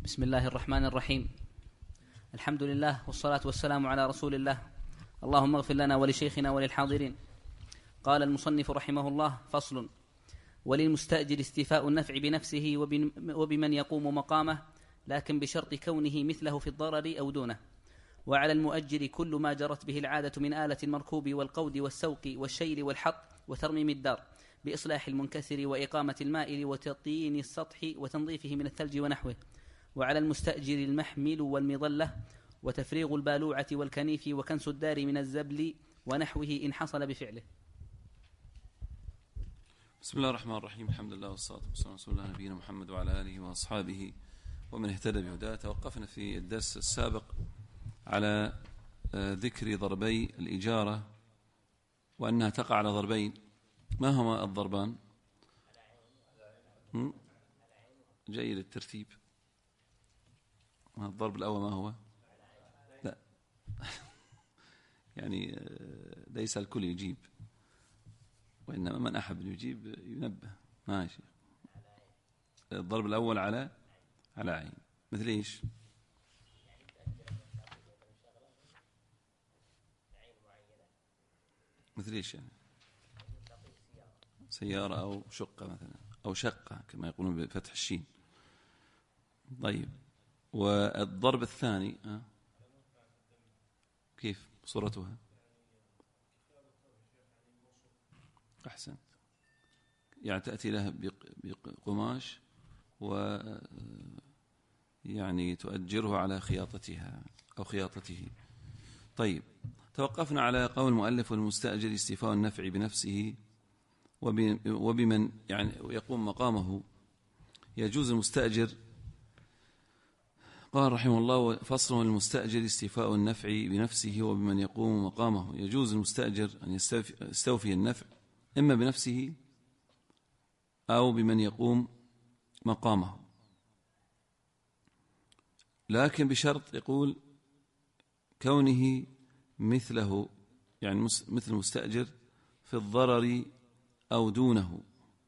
بسم الله الرحمن الرحيم. الحمد لله والصلاة والسلام على رسول الله. اللهم اغفر لنا ولشيخنا وللحاضرين. قال المصنف رحمه الله: فصل: وللمستأجر استيفاء النفع بنفسه وبمن يقوم مقامه، لكن بشرط كونه مثله في الضرر أو دونه. وعلى المؤجر كل ما جرت به العادة من آلة المركوب والقود والسوق والشيل والحط وترميم الدار بإصلاح المنكسر وإقامة المائل وتطين السطح وتنظيفه من الثلج ونحوه. وعلى المستأجر المحمل والمظلة وتفريغ البالوعة والكنيف وكنس الدار من الزبل ونحوه إن حصل بفعله. بسم الله الرحمن الرحيم. الحمد لله والصلاة والسلام على رسول الله نبينا محمد وعلى آله وأصحابه ومن اهتدى بهداه. توقفنا في الدرس السابق على ذكر ضربي الإجارة وأنها تقع على ضربين. ما هما الضربان؟ جيد الترتيب. الضرب الأول ما هو؟ لا يعني ليس الكل يجيب، وإنما من أحب يجيب ينبه. ماشي. الضرب الأول على عين، مثل إيش؟ مثل إيش يعني؟ سيارة أو شقة مثلا، أو شقة كما يقولون بفتح الشين. طيب، والضرب الثاني كيف صورتها؟ أحسن. يعني تأتي لها بقماش و يعني تؤجره على خياطتها أو خياطته. طيب، توقفنا على قول المؤلف: والمستأجر استيفاء النفع بنفسه وبمن يعني يقوم مقامه. يجوز المستأجر، قال رحمه الله: فصل: المستأجر استيفاء النفع بنفسه وبمن يقوم مقامه. يجوز المستأجر أن يستوفي النفع إما بنفسه أو بمن يقوم مقامه، لكن بشرط، يقول: كونه مثله، يعني مثل المستأجر في الضرر أو دونه.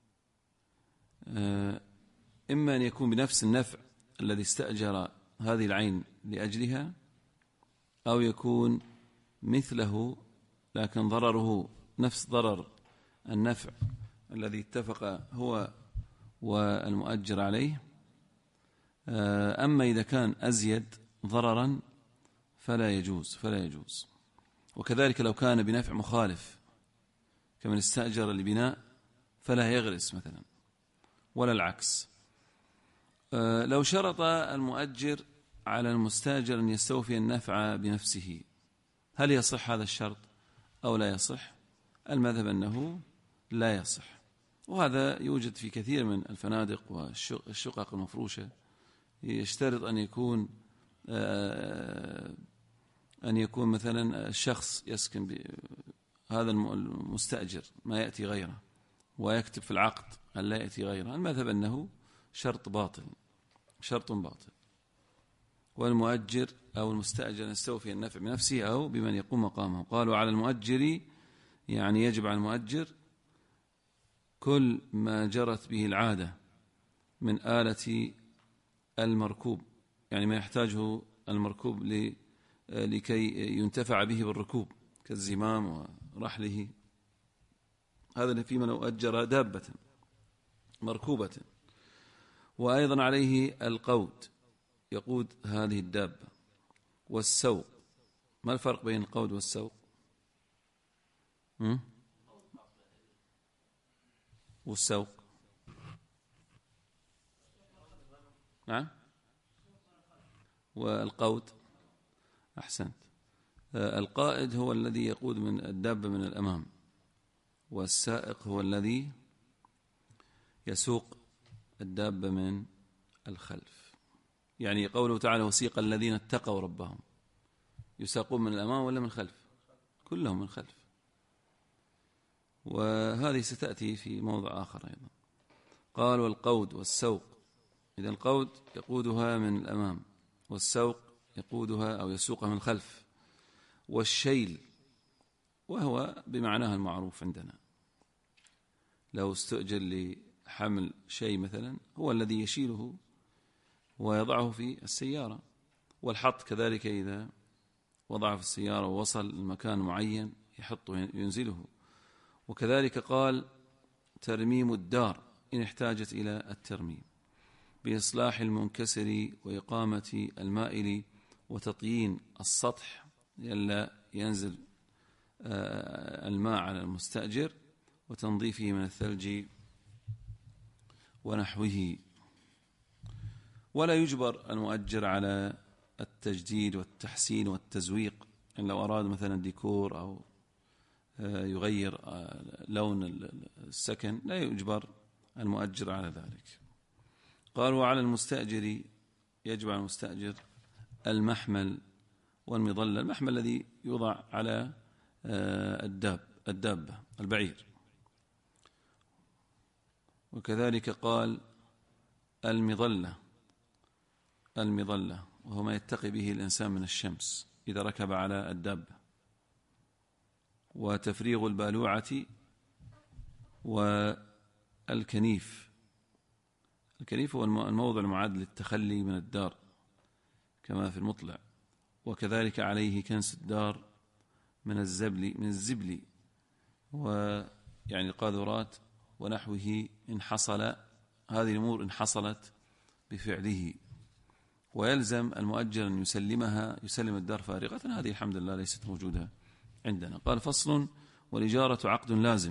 إما أن يكون بنفس النفع الذي استأجر هذه العين لأجلها، أو يكون مثله لكن ضرره نفس ضرر النفع الذي اتفق هو والمؤجر عليه. أما إذا كان أزيد ضررا فلا يجوز. وكذلك لو كان بنفع مخالف كمن استأجر لبناء فلا يغرس مثلا، ولا العكس. لو شرط المؤجر على المستأجر أن يستوفي النفع بنفسه، هل يصح هذا الشرط أو لا يصح؟ المذهب أنه لا يصح، وهذا يوجد في كثير من الفنادق والشقق المفروشة. يشترط أن يكون مثلا الشخص يسكن هذا المستأجر ما يأتي غيره، ويكتب في العقد أن لا يأتي غيره. المذهب أنه شرط باطل. والمؤجر أو المستأجر أن يستوفي النفع بنفسه أو بمن يقوم مقامه. قالوا على المؤجر، يعني يجب على المؤجر كل ما جرت به العادة من آلة المركوب، يعني ما يحتاجه المركوب لكي ينتفع به بالركوب، كالزمام ورحله. هذا في من أجر دابة مركوبة. وأيضا عليه القود، يقود هذه الدابة. والسوق، ما الفرق بين القود والسوق؟ والسوق، نعم. والقود، أحسنت. القائد هو الذي يقود من الدابة من الأمام، والسائق هو الذي يسوق الدابة من الخلف. يعني قوله تعالى: وسيق الذين اتقوا ربهم، يساقون من الأمام ولا من الخلف؟ كلهم من الخلف. وهذه ستأتي في موضع آخر أيضا. قال: والقود والسوق. إذا القود يقودها من الأمام، والسوق يقودها أو يسوقها من الخلف. والشيل، وهو بمعناها المعروف عندنا. لو استؤجر لحمل شيء مثلا، هو الذي يشيله ويضعه في السيارة. والحط كذلك إذا وضعه في السيارة ووصل المكان معين يحطه ينزله. وكذلك قال ترميم الدار إن احتاجت إلى الترميم بإصلاح المنكسر وإقامة المائل وتطيين السطح لئلا ينزل الماء على المستأجر وتنظيفه من الثلج ونحوه. ولا يجبر المؤجر على التجديد والتحسين والتزويق، إن لو أراد مثلا ديكور أو يغير لون السكن لا يجبر المؤجر على ذلك. قال وعلى المستأجر يجب على المستأجر المحمل والمظلة. المحمل الذي يوضع على الدابة البعير. وكذلك قال المظلة وهو ما يتقي به الإنسان من الشمس إذا ركب على الدابة. وتفريغ البالوعة والكنيف. الكنيف هو الموضع المعد للتخلي من الدار كما في المطلع. وكذلك عليه كنس الدار من الزبل ويعني القاذورات ونحوه إن حصل هذه الأمور إن حصلت بفعله. ويلزم المؤجر أن يسلم الدار فارغة. هذه الحمد لله ليست موجودة عندنا. قال فصل والإجارة عقد لازم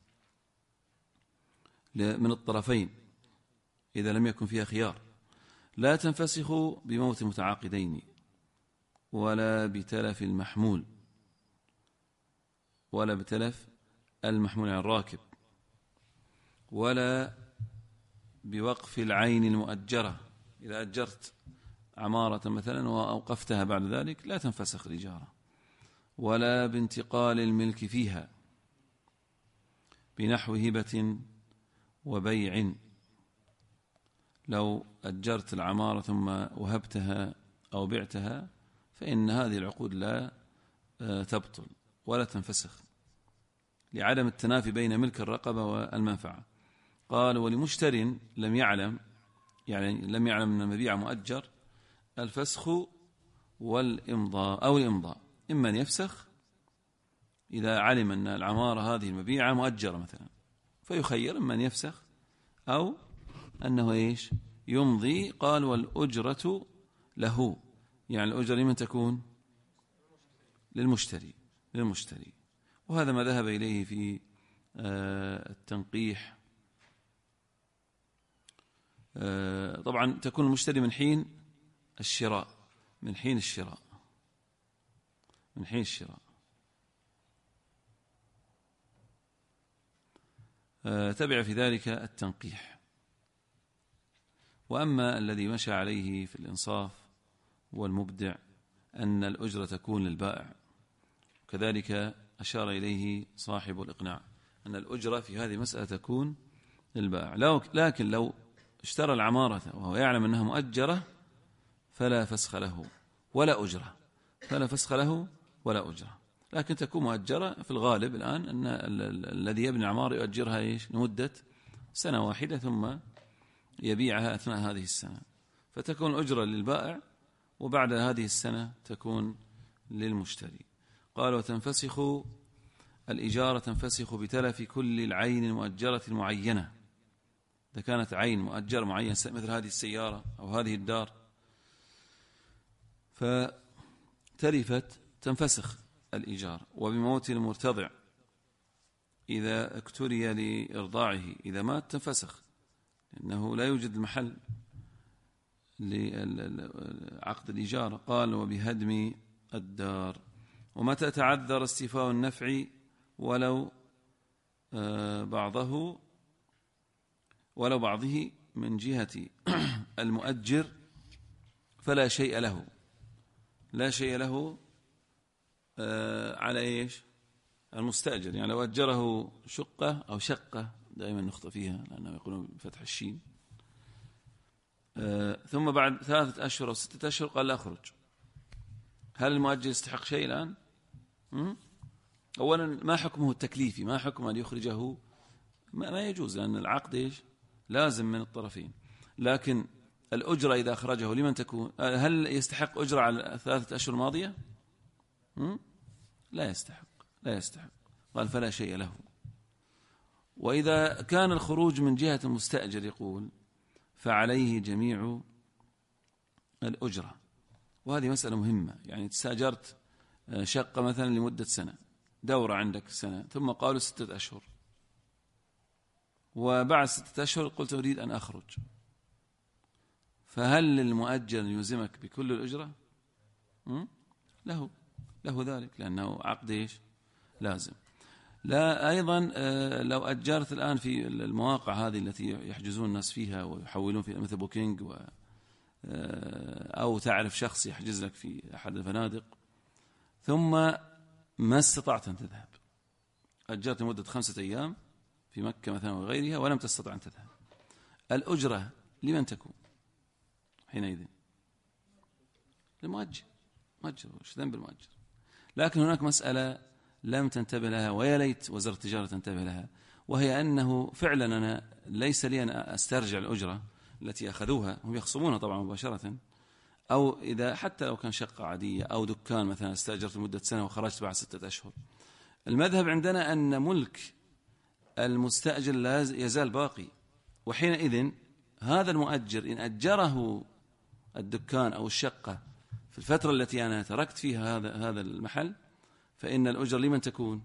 من الطرفين إذا لم يكن فيها خيار، لا تنفسخ بموت المتعاقدين ولا بتلف المحمول عن الراكب ولا بوقف العين المؤجرة. إذا أجرت عمارة مثلا وأوقفتها بعد ذلك لا تنفسخ الإجارة، ولا بانتقال الملك فيها بنحو هبة وبيع. لو أجرت العمارة ثم وهبتها أو بعتها فإن هذه العقود لا تبطل ولا تنفسخ لعدم التنافي بين ملك الرقبة والمنفعة. قال ولمشتر لم يعلم أن المبيع مؤجر الفسخ والإمضاء أو الإمضاء. إما أن يفسخ إذا علم أن العمارة هذه المبيعة مؤجرة مثلا فيخير إما أن يفسخ أو أنه يمضي. قال والأجرة له، يعني الأجرة لمن تكون؟ للمشتري. وهذا ما ذهب إليه في التنقيح. طبعا تكون المشتري من حين الشراء. تبع في ذلك التنقيح. وأما الذي مشى عليه في الإنصاف والمبدع أن الأجرة تكون للبائع، كذلك أشار إليه صاحب الإقناع أن الأجرة في هذه المسألة تكون للبائع. لكن لو اشترى العمارة وهو يعلم أنها مؤجرة فلا فسخ له ولا أجرة. لكن تكون مؤجرة في الغالب الآن أن الذي يبني عمارة يؤجرها لمدة سنة واحدة ثم يبيعها أثناء هذه السنة، فتكون الأجرة للبائع وبعد هذه السنة تكون للمشتري. قال وتنفسخ الإجارة تنفسخ بتلف كل العين المؤجرة المعينة. إذا كانت عين مؤجرة معينة مثل هذه السيارة أو هذه الدار فتلفت تنفسخ الإيجار. وبموت المرتضع إذا اكتري لإرضاعه، إذا مات تنفسخ لأنه لا يوجد المحل لعقد الإيجار. قال وبهدم الدار. ومتى تعذر استيفاء النفع ولو بعضه من جهة المؤجر فلا شيء له على المستأجر. يعني لو أجره شقة أو شقة، دائما نخطئ فيها لأنه يقولون بفتح الشين، ثم بعد 3 أشهر أو 6 أشهر قال لا أخرج، هل المؤجر يستحق شيء الآن؟ أولا ما حكمه التكليفي؟ ما حكم أن يخرجه؟ ما يجوز، لأن العقد لازم من الطرفين. لكن الأجرة إذا أخرجه لمن تكون؟ هل يستحق أجرة على 3 أشهر الماضية؟ لا يستحق. قال فلا شيء له. وإذا كان الخروج من جهة المستأجر يقول فعليه جميع الأجرة. وهذه مسألة مهمة. يعني استأجرت شقة مثلا لمدة سنة، دورة عندك سنة، ثم قالوا 6 أشهر، وبعد 6 أشهر قلت أريد أن أخرج، فهل للمؤجر يلزمك بكل الأجرة؟ له ذلك، لأنه عقد إيش؟ لازم. لا أيضا لو أجرت الآن في المواقع هذه التي يحجزون الناس فيها ويحولون فيها مثل بوكينج أو تعرف شخص يحجز لك في أحد الفنادق، ثم ما استطعت أن تذهب، أجرت لمدة 5 أيام في مكة مثلا وغيرها ولم تستطع أن تذهب، الأجرة لمن تكون حينئذ؟ المؤجر. وش ذنب المؤجر؟ لكن هناك مسألة لم تنتبه لها، ويا ليت وزارة التجارة تنتبه لها، وهي أنه فعلا أنا ليس لي أن أسترجع الأجرة التي أخذوها، هم يخصمونها طبعا مباشرة، أو إذا حتى لو كان شقة عادية أو دكان مثلا استأجرت لمدة سنة وخرجت بعد 6 أشهر. المذهب عندنا أن ملك المستأجر لا يزال باقي، وحينئذ هذا المؤجر إن أجره الدكان أو الشقة في الفترة التي أنا تركت فيها هذا المحل، فإن الأجر لمن تكون؟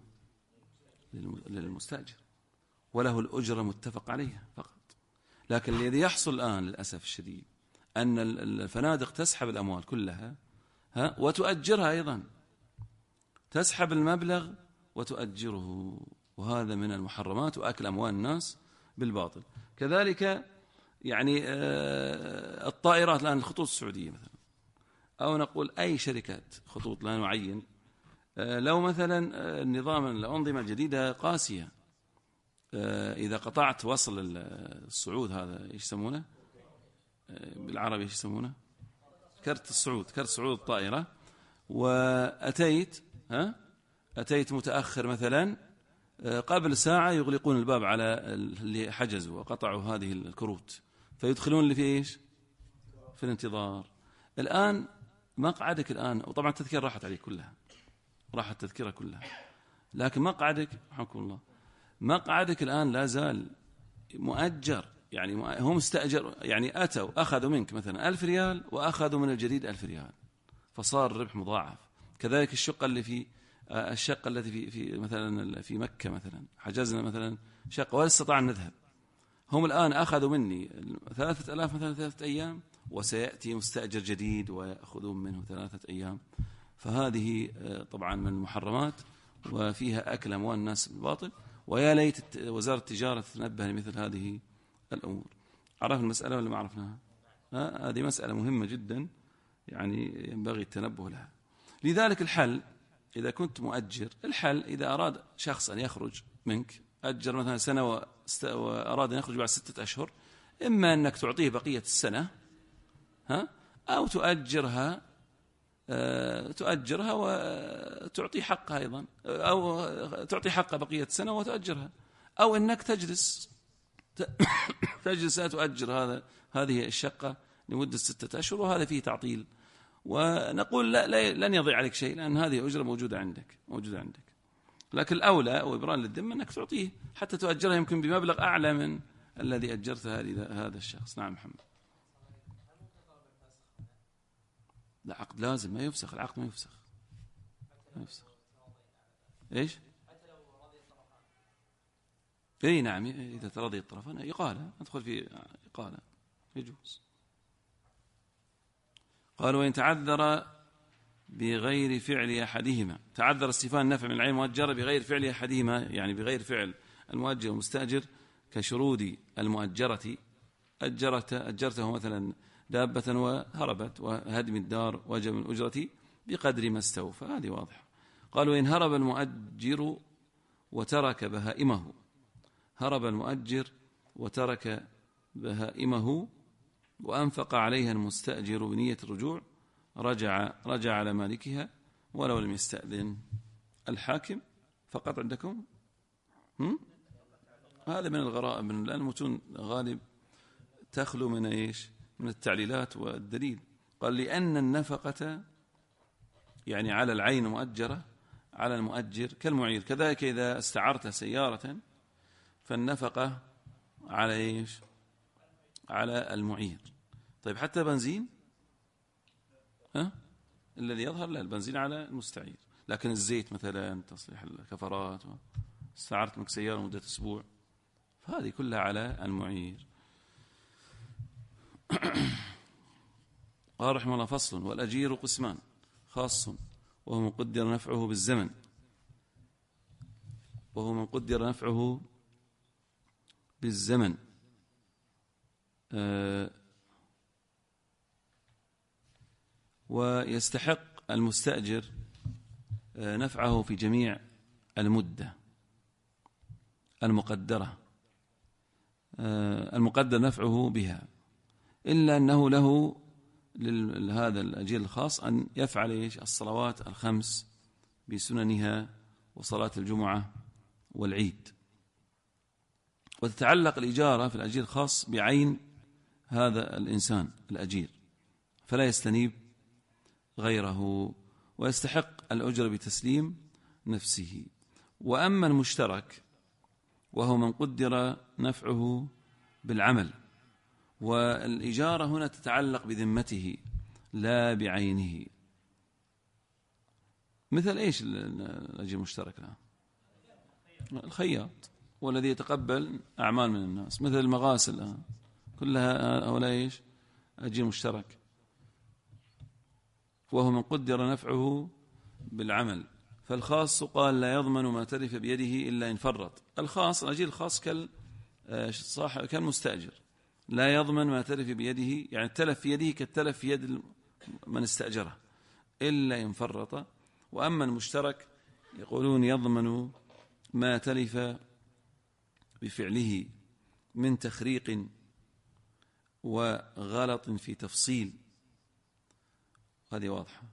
للمستأجر، وله الأجر متفق عليها فقط. لكن الذي يحصل الآن للأسف الشديد أن الفنادق تسحب الأموال كلها وتؤجرها أيضا، تسحب المبلغ وتؤجره، وهذا من المحرمات وأكل أموال الناس بالباطل. كذلك يعني الطائرات الآن، الخطوط السعودية مثلا، أو نقول أي شركات خطوط لا نعين، لو مثلا النظام الأنظمة الجديدة قاسية، إذا قطعت وصل الصعود، هذا إيش يسمونه بالعربي؟ إيش يسمونه؟ كرت صعود الطائرة، وأتيت متأخر مثلا، قبل ساعة يغلقون الباب على اللي حجزوا وقطعوا هذه الكروت، فيدخلون اللي في إيش؟ في الانتظار. الآن مقعدك الآن، وطبعا التذكرة راحت عليك كلها، راحت التذكرة كلها، لكن مقعدك رحمكم الله، مقعدك الآن لا زال مؤجر. يعني هم استأجر، يعني أتوا أخذوا منك مثلا 1000 ريال وأخذوا من الجديد 1000 ريال، فصار الربح مضاعف. كذلك الشقة التي في مثلا في مكة مثلا، حجزنا مثلا شقة ولا استطاع أن نذهب، هم الآن أخذوا مني 3000 مثلا 3 أيام، وسيأتي مستأجر جديد ويأخذون منه 3 أيام. فهذه طبعا من المحرمات وفيها أكل أموال الناس بالباطل، ويا ليت وزارة التجارة تنبه لمثل هذه الأمور. عرفنا المسألة ولا ما عرفناها؟ هذه مسألة مهمة جدا، يعني ينبغي التنبه لها. لذلك الحل إذا كنت مؤجر، الحل إذا أراد شخص أن يخرج منك، أجر مثلا سنة وأراد أن يخرج بعد 6 أشهر، إما أنك تعطيه بقية السنة أو تؤجرها وتعطي حقها أيضا، أو تعطي حقها بقية السنة وتؤجرها، أو أنك تجلس تؤجر هذه الشقة لمدة 6 أشهر، وهذا فيه تعطيل. ونقول لا لن يضيع عليك شيء، لأن هذه أجرة موجودة عندك. لكن الأولى وإبران للذمة أنك تعطيه حتى تؤجرها يمكن بمبلغ أعلى من الذي أجرته هذا الشخص. نعم محمد. لا، عقد لازم ما يفسخ، العقد ما يفسخ. إيش؟ إيه نعم، إذا تراضي الطرفان إقالة، أدخل في إقالة يجوز. قال وإن تعذر بغير فعل أحدهما، تعذر استيفاء النفع من العين المؤجرة بغير فعل أحدهما، يعني بغير فعل المؤجر والمستأجر، كشرود المؤجرة، أجرته مثلا دابة وهربت، وهدم الدار وجب الأجرة بقدر ما استوفى، هذه واضحة. قال وإن هرب المؤجر وترك بهائمه، هرب المؤجر وترك بهائمه وأنفق عليها المستأجر بنية الرجوع، رجع على مالكها ولو لم يستأذن الحاكم. فقط عندكم هذا من الغرائب، لأن المتون غالب تخلو من إيش؟ من التعليلات والدليل. قال لأن النفقة يعني على العين مؤجرة على المؤجر كالمعير، كذلك إذا استعرت سيارة فالنفقة على إيش؟ على المعير. طيب حتى بنزين الذي يظهر لا، البنزين على المستعير، لكن الزيت مثلا تصليح الكفرات استعرت منك سيارة مدة أسبوع فهذه كلها على المعير. قال رحمه الله فصل: والأجير قسمان: خاص وهو من قدر نفعه بالزمن، وهو من قدر نفعه بالزمن ويستحق المستأجر نفعه في جميع المدة المقدرة المقدر نفعه بها، إلا أنه له لهذا الأجير الخاص أن يفعل الصلوات الخمس بسننها وصلاة الجمعة والعيد. وتتعلق الإجارة في الأجير الخاص بعين هذا الإنسان الأجير، فلا يستنيب غيره، ويستحق الأجر بتسليم نفسه. وأما المشترك وهو من قدر نفعه بالعمل، والإجارة هنا تتعلق بذمته لا بعينه. مثل إيش الأجير المشترك الآن؟ الخياط والذي يتقبل أعمال من الناس، مثل المغاسل الآن كلها هؤلاء إيش؟ أجير مشترك، وهو من قدر نفعه بالعمل. فالخاص قال لا يضمن ما تلف بيده إلا إن فرط. الخاص الأجير الخاص كالمستأجر لا يضمن ما تلف بيده، يعني التلف في يده كالتلف في يد من استأجره إلا إن فرط. وأما المشترك يقولون يضمن ما تلف بفعله من تخريق وغلط في تفصيل، هذه واضحة،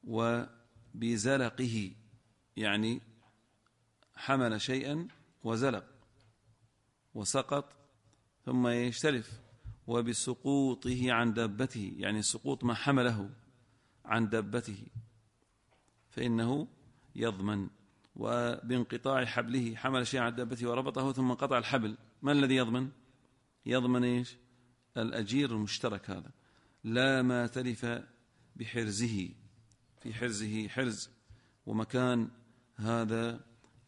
وبزلقه يعني حمل شيئا وزلق وسقط ثم يشترف، وبسقوطه عن دابته يعني سقوط ما حمله عن دابته فإنه يضمن. وبانقطاع حبله حمل شيئا عن دابته وربطه ثم انقطع الحبل، ما الذي يضمن؟ يضمن إيش؟ الأجير المشترك هذا، لا ما تلف بحرزه، في حرزه حرز ومكان هذا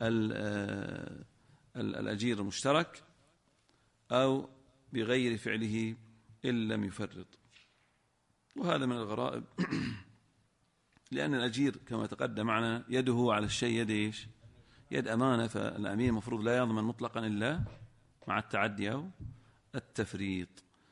الأجير المشترك، أو بغير فعله إن لم يفرط. وهذا من الغرائب لأن الأجير كما تقدم معنا يده على الشيء يد إيش؟ يد أمانة، فالأمير مفروض لا يضمن مطلقا إلا مع التعدي أو التفريط.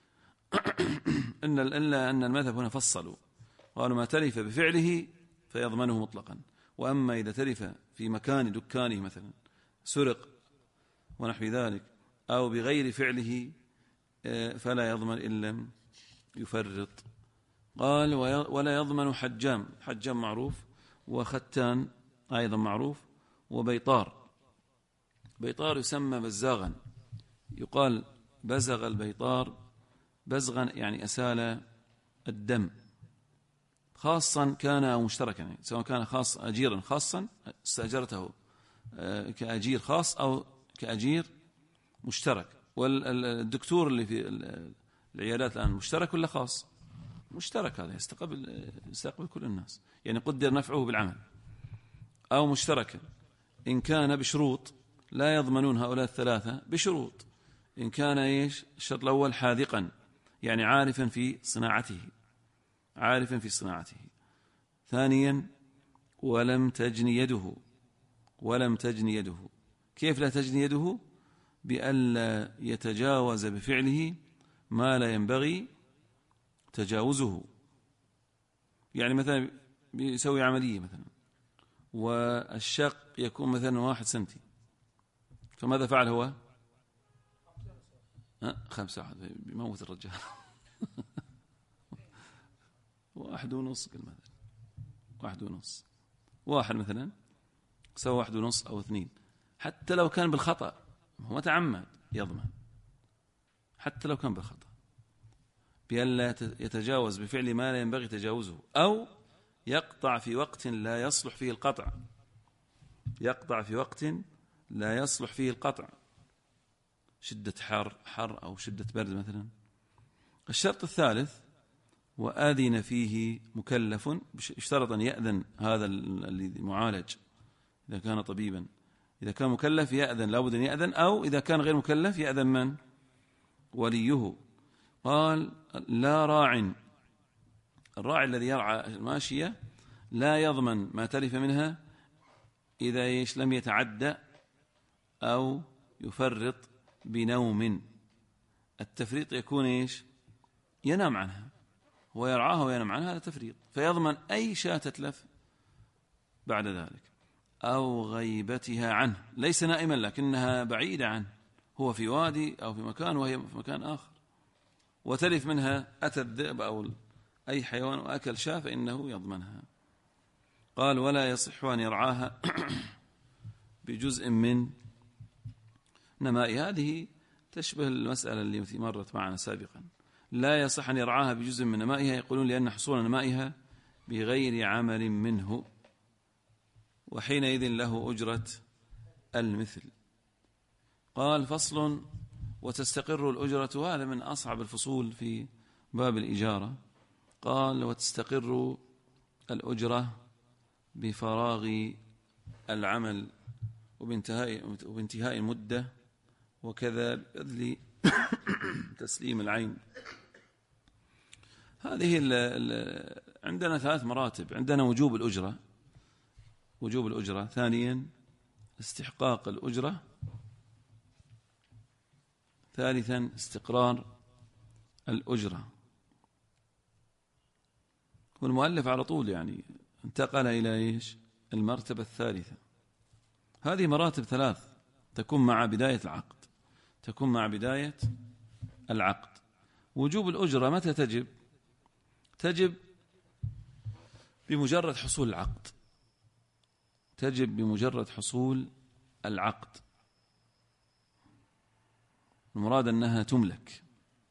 إلا أن المذهب هنا فصلوا، قالوا ما تلف بفعله فيضمنه مطلقا، وأما إذا تلف في مكان دكانه مثلا سرق ونحو ذلك أو بغير فعله فلا يضمن إن لم يفرط. قال ولا يضمن حجام، حجام معروف، وختان أيضا معروف، وبيطار. بيطار يسمى بزاغا، يقال بزغ البيطار بزغا يعني أسال الدم، خاصا كان أو مشتركا، يعني سواء كان خاص أجيرا خاصا استأجرته كأجير خاص أو كأجير مشترك. والدكتور اللي في العيادات الآن مشترك ولا خاص؟ مشترك، هذا يستقبل كل الناس، يعني قدر نفعه بالعمل. أو مشتركا إن كان بشروط لا يضمنون هؤلاء الثلاثة بشروط. إن كان إيش؟ الشرط الأول حاذقا يعني عارفا في صناعته، عارفا في صناعته. ثانيا ولم تجني يده، ولم تجني يده. كيف لا تجني يده؟ بألا يتجاوز بفعله ما لا ينبغي تجاوزه. يعني مثلا بيسوي عملية مثلا والشق يكون مثلا 1 سنتي، فماذا فعل هو؟ 5 واحد بيموت الرجال 1.5 مثلا 1.5 واحد مثلا سوى 1.5 أو 2، حتى لو كان بالخطأ هو تعمد يضمن، حتى لو كان بالخطأ. بأن لا يتجاوز بفعل ما لا ينبغي تجاوزه، أو يقطع في وقت لا يصلح فيه القطع، يقطع في وقت لا يصلح فيه القطع، شدة حر أو شدة برد مثلا. الشرط الثالث: وآذن فيه مكلف، اشترط أن يأذن هذا الذي معالج إذا كان طبيبا، إذا كان مكلف يأذن، لابد أن يأذن، أو إذا كان غير مكلف يأذن من؟ وليه. قال: لا راع، الراعي الذي يرعى الماشية لا يضمن ما تلف منها إذا لم يتعدى أو يفرط بنوم. التفريط يكون ينام عنها، هو يرعاها وينام عنها، هذا تفريط، فيضمن أي شاة تتلف بعد ذلك، أو غيبتها عنه، ليس نائما لكنها بعيدة عنه، هو في وادي أو في مكان وهي في مكان آخر، وتلف منها، أتى الذئب أو أي حيوان وأكل شاة، فإنه يضمنها. قال: ولا يصح أن يرعاها بجزء من نماء. هذه تشبه المسألة التي مرت معنا سابقا. لا يصح أن يرعاها بجزء من نمائها، يقولون لأن حصول نمائها بغير عمل منه، وحينئذ له أجرة المثل. قال: فصل: وتستقر الأجرة. هذا من أصعب الفصول في باب الإجارة. قال: وتستقر الأجرة بفراغ العمل وبانتهاء المدة، وكذا بذل تسليم العين. هذه عندنا 3 مراتب. عندنا وجوب الأجرة، ثانيا استحقاق الأجرة، ثالثا استقرار الأجرة. والمؤلف على طول انتقل إلى المرتبة الثالثة. هذه مراتب 3 تكون مع بداية العقد. وجوب الأجرة متى تجب؟ تجب بمجرد حصول العقد. المراد أنها تملك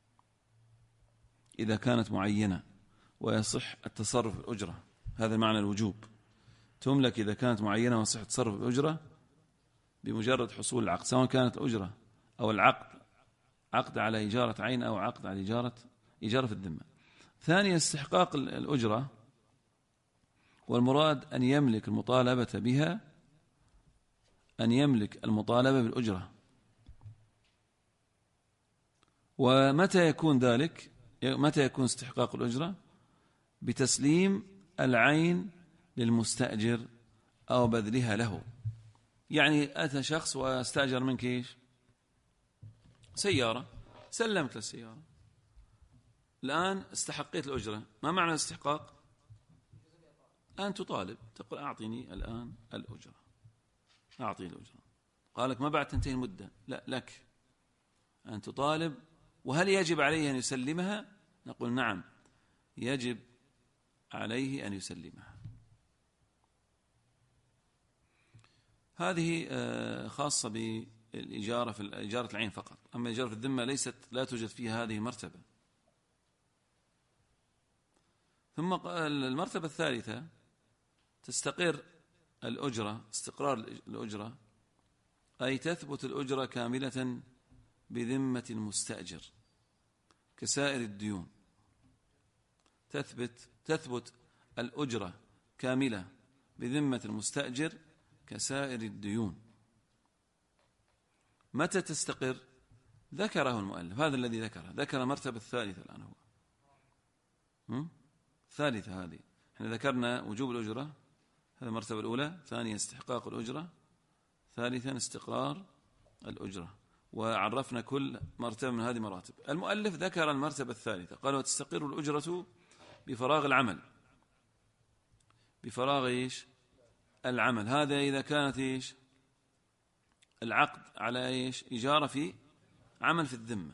إذا كانت معينة ويصح التصرف بالأجرة، هذا معنى الوجوب. تملك إذا كانت معينة ويصح التصرف بالأجرة بمجرد حصول العقد، سواء كانت الأجرة أو العقد عقد على إجارة عين أو عقد على إجارة في الذمة. ثانيا استحقاق الأجرة، والمراد أن يملك المطالبة بها، أن يملك المطالبة بالأجرة. ومتى يكون ذلك؟ متى يكون استحقاق الأجرة؟ بتسليم العين للمستأجر أو بذلها له. يعني أتى شخص واستأجر منك سيارة، سلمت السيارة، الآن استحقيت الأجرة. ما معنى الاستحقاق؟ أن تطالب، تقول: أعطيني الآن الأجرة، أعطي الأجرة. قال لك: ما بعد تنتهي المدة؟ لا، لك أن تطالب. وهل يجب عليه أن يسلمها؟ نقول: نعم، يجب عليه أن يسلمها. هذه خاصة بالإجارة في إجارة العين فقط. أما إجارة الذمة لا توجد فيها هذه المرتبة. ثم المرتبة الثالثة تستقر الأجرة، استقرار الأجرة، أي تثبت الأجرة كاملة بذمة المستأجر كسائر الديون. تثبت الأجرة كاملة بذمة المستأجر كسائر الديون. متى تستقر؟ ذكره المؤلف، هذا الذي ذكر المرتبة الثالثة الآن. هو الثالثة هذه. احنا ذكرنا وجوب الأجرة، هذا المرتبة الأولى. ثانيا استحقاق الأجرة. ثالثا استقرار الأجرة. وعرفنا كل مرتبة من هذه مراتب. المؤلف ذكر المرتبة الثالثة، قال: وتستقر الأجرة بفراغ العمل. بفراغ العمل، هذا إذا كانت العقد على إجارة في عمل في الذمة.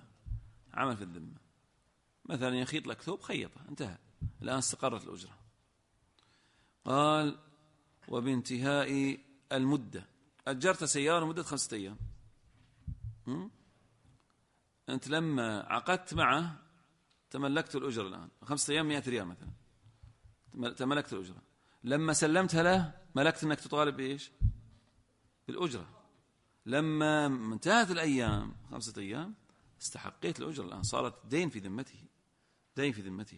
مثلا يخيط لك ثوب، خيطه، انتهى، الآن استقرت الأجرة. قال: وبانتهاء المدة. أجرت سيارة مدة 5 أيام، أنت لما عقدت معه تملكت الأجرة الآن 5 أيام 100 ريال مثلا، تملكت الأجرة. لما سلمتها له ملكت أنك تطالب بإيش؟ بالأجرة. لما انتهت الأيام 5 أيام استحقيت الأجرة الآن، صارت دين في ذمته، دين في ذمته.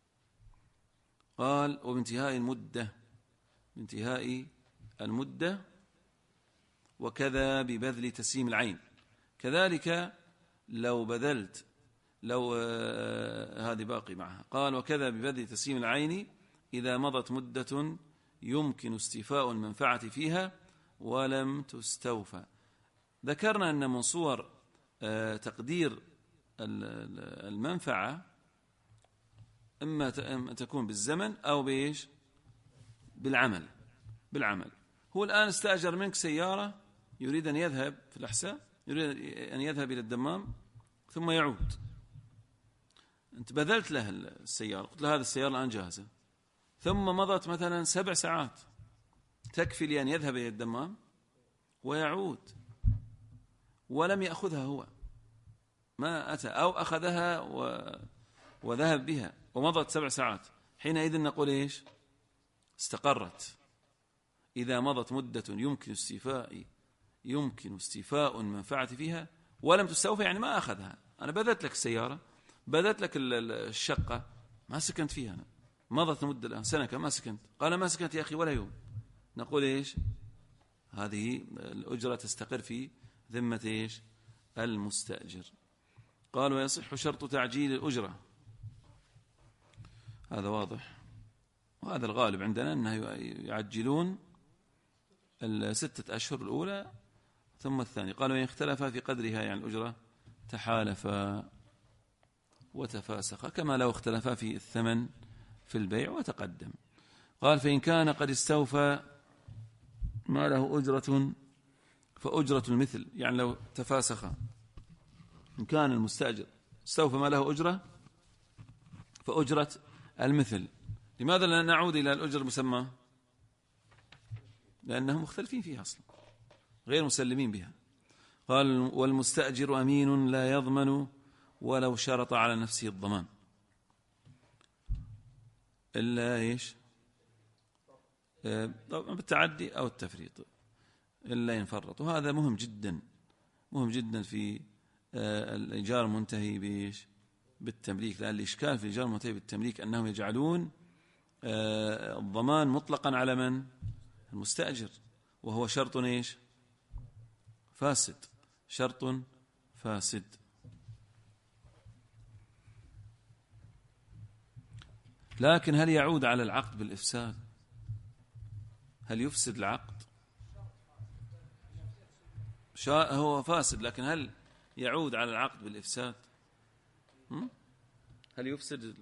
قال وبانتهاء المدة، بانتهاء المدة، وكذا ببذل تسليم العين. كذلك لو بذلت، لو هذه باقي معها. قال وكذا ببذل تسليم العين إذا مضت مدة يمكن استيفاء المنفعة فيها ولم تستوفى. ذكرنا أن من صور تقدير المنفعة إما تكون بالزمن أو بإيش؟ بالعمل. بالعمل. هو الآن استأجر منك سيارة، يريد أن يذهب في الأحساء، يريد أن يذهب إلى الدمام ثم يعود. أنت بذلت له السيارة، قلت له هذه السيارة الآن جاهزة، ثم مضت مثلا 7 ساعات تكفي لأن يذهب إلى الدمام ويعود، ولم يأخذها هو، ما أتى، أو أخذها وذهب بها ومضت 7 ساعات، حينئذ نقول إيش؟ استقرت. إذا مضت مدة يمكن استيفاء المنفعة فيها ولم تستوفى، يعني ما أخذها. أنا بذلت لك السيارة، بذلت لك الشقة، ما سكنت فيها أنا، مضت مدة الآن سنة ما سكنت. قال ما سكنت يا أخي ولا يوم. نقول إيش؟ هذه الأجرة تستقر في ذمة إيش؟ المستأجر. قال ويصح شرط تعجيل الأجرة، هذا واضح، وهذا الغالب عندنا أنه يعجلون 6 أشهر الأولى ثم الثاني. قالوا إن اختلفا في قدرها، يعني الأجرة، تحالفا وتفاسخا كما لو اختلفا في الثمن في البيع وتقدم. قال فإن كان قد استوفى ما له أجرة فأجرة المثل، يعني لو تفاسخا، إن كان المستأجر استوفى ما له أجرة فأجرة المثل. لماذا لا نعود إلى الأجر المسمى؟ لأنهم مختلفين فيها أصلا، غير مسلمين بها. قال والمستأجر أمين لا يضمن ولو شرط على نفسه الضمان إلا إيش؟ بالتعدي أو التفريط، إلا ينفرط. وهذا مهم جدا، مهم جدا في الإيجار المنتهي بإيش؟ بالتمليك. لأن الإشكال في الإيجار المنتهي بالتمليك أنهم يجعلون الضمان مطلقا على من؟ المستأجر، وهو شرط إيش؟ فاسد، شرط فاسد. لكن هل يعود على العقد بالإفساد؟ هل يفسد العقد؟ هو فاسد، لكن هل يعود على العقد بالإفساد؟ هل يفسد؟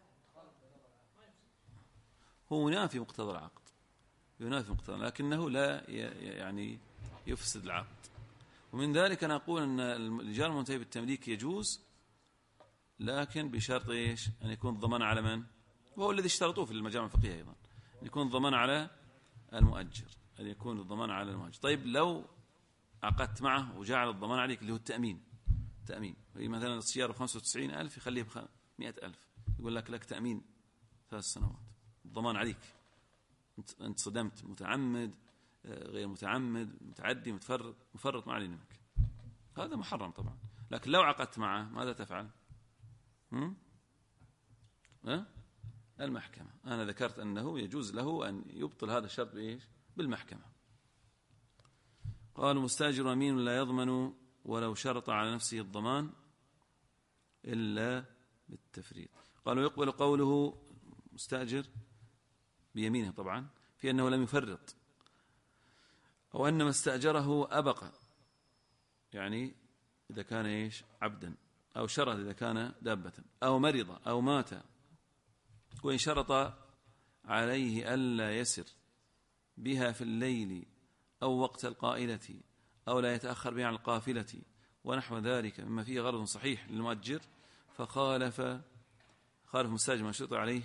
هو ينافي مقتضى العقد، ينافي مقتضى، لكنه لا يعني يفسد العقد. ومن ذلك نقول أن الإيجار المنتهي بالتمليك يجوز، لكن بشرط إيش؟ أن يكون الضمان على من؟ وهو الذي اشترطوه في المجامع الفقهية أيضا، أن يكون الضمان على المؤجر، أن يكون الضمان على المؤجر. طيب لو عقدت معه وجعل الضمان عليك اللي هو التأمين، تأمين مثلا السيارة 95,000 يخليه 100,000، يقول لك تأمين 3 سنوات، الضمان عليك، أنت صدمت، متعمد غير متعمد، متعدي مفرط، ما علينا منك، هذا محرم طبعا. لكن لو عقدت معه ماذا تفعل؟ المحكمة. أنا ذكرت أنه يجوز له أن يبطل هذا الشرط بإيش؟ بالمحكمة. قال مستأجر أمين لا يضمن ولو شرط على نفسه الضمان إلا بالتفريط. قالوا يقبل قوله مستأجر بيمينه طبعا في أنه لم يفرط، أو أن ما استأجره أبقى، يعني إذا كان إيش؟ عبدا، أو شرط إذا كان دابة، أو مرض أو مات، وإن شرط عليه ألا يسر بها في الليل أو وقت القائلة أو لا يتأخر بها عن القافلة ونحو ذلك مما فيه غرض صحيح للمؤجر، فخالف مستأجر ما شرط عليه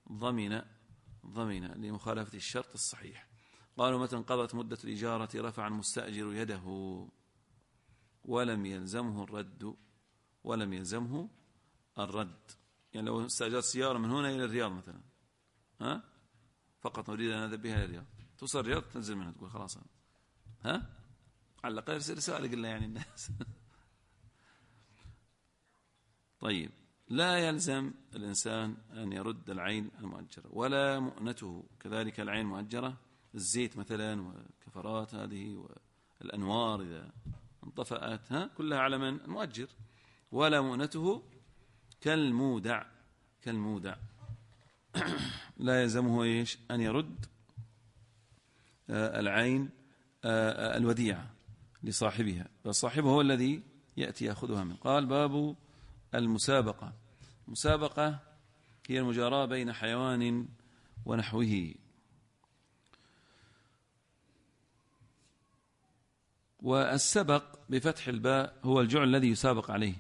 ضمن لمخالفة الشرط الصحيح. قالوا متى انقضت مدة الإجارة رفع المستأجر يده ولم يلزمه الرد، يعني لو استأجرت سيارة من هنا إلى الرياض مثلا، فقط نريد أن نذهب بها إلى الرياض، توصل الرياض تنزل منها تقول خلاص على الأقل يرسل رسالة قلنا يعني الناس. طيب، لا يلزم الإنسان أن يرد العين المؤجرة ولا مؤنته، كذلك العين المؤجرة الزيت مثلا والكفرات هذه والأنوار إذا انطفأت كلها على من؟ المؤجر. ولا مؤنته كالمودع لا يلزمه إيش؟ أن يرد العين الوديعة لصاحبها، فصاحبه هو الذي يأتي يأخذها منه. قال باب المسابقة. مسابقة هي المجاراة بين حيوان ونحوه. والسبق بفتح الباء هو الجعل الذي يسابق عليه،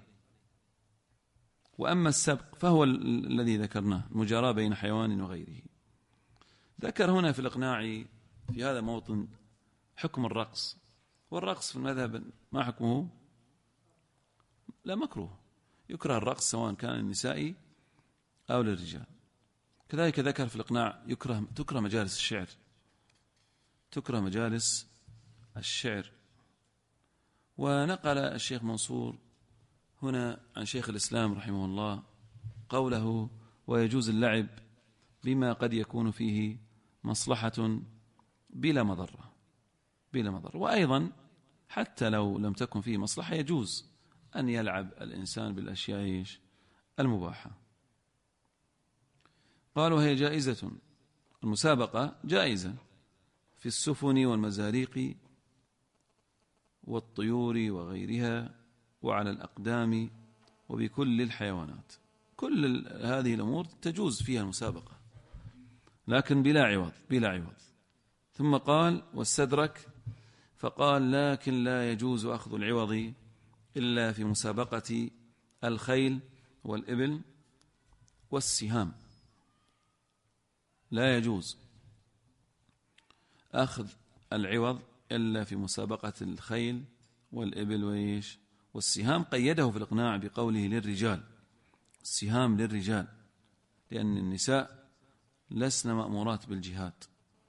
وأما السبق فهو الذي ذكرناه، المجاراة بين حيوان وغيره. ذكر هنا في الإقناع في هذا موطن حكم الرقص، والرقص في المذهب ما حكمه؟ لا، مكروه، يكره الرقص سواء كان للنساء أو للرجال. كذلك ذكر في الإقناع تكره مجالس الشعر، تكره مجالس الشعر. ونقل الشيخ منصور هنا عن شيخ الإسلام رحمه الله قوله: ويجوز اللعب بما قد يكون فيه مصلحة بلا مضرة. وأيضا حتى لو لم تكن فيه مصلحة يجوز أن يلعب الإنسان بالأشياء المباحة. قالوا هي جائزة، المسابقة جائزة في السفن والمزاريق والطيور وغيرها، وعلى الأقدام، وبكل الحيوانات. كل هذه الأمور تجوز فيها المسابقة، لكن بلا عوض. ثم قال واستدرك فقال: لكن لا يجوز أخذ العوض إلا في مسابقة الخيل والإبل والسهام. لا يجوز أخذ العوض إلا في مسابقة الخيل والإبل والسهام. قيده في الإقناع بقوله للرجال، السهام للرجال، لأن النساء لسن مأمورات بالجهاد.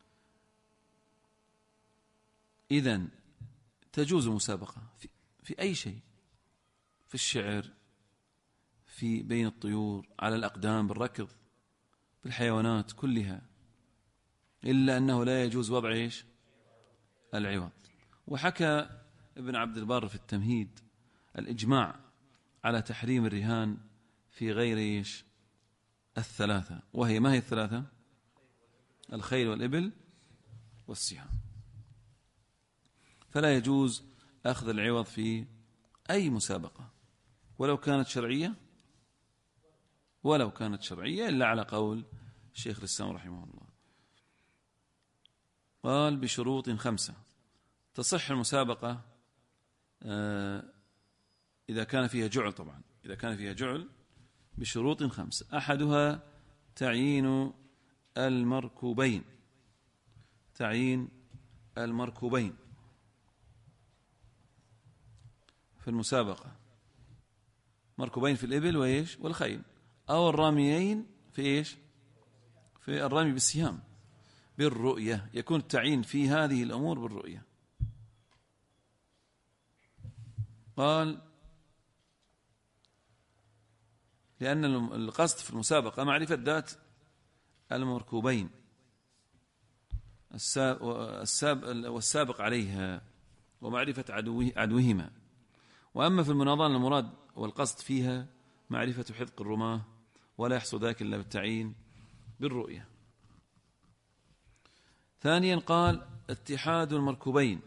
إذن تجوز مسابقة في أي شيء، في الشعر، في بين الطيور، على الأقدام، بالركض، بالحيوانات كلها، إلا أنه لا يجوز وضع العوض. وحكى ابن عبد البر في التمهيد الإجماع على تحريم الرهان في غير الثلاثة، وهي ما هي الثلاثة؟ الخيل والإبل والسهام. فلا يجوز أخذ العوض في أي مسابقة ولو كانت شرعية إلا على قول الشيخ الإسلام رحمه الله. قال بشروط 5 تصح المسابقة إذا كان فيها جعل، طبعا إذا كان فيها جعل بشروط 5. أحدها تعيين المركوبين في المسابقة، مركوبين في الإبل والخيل، أو الراميين في في الرمي بالسهام بالرؤية. يكون التعيين في هذه الأمور بالرؤية. قال لأن القصد في المسابقة معرفة ذات المركوبين والسابق عليها ومعرفة عدوهما. وأما في المناضلة المراد والقصد فيها معرفة حذق الرماة، ولا يحصل ذلك إلا بالتعيين بالرؤية. ثانيا قال اتحاد المركوبين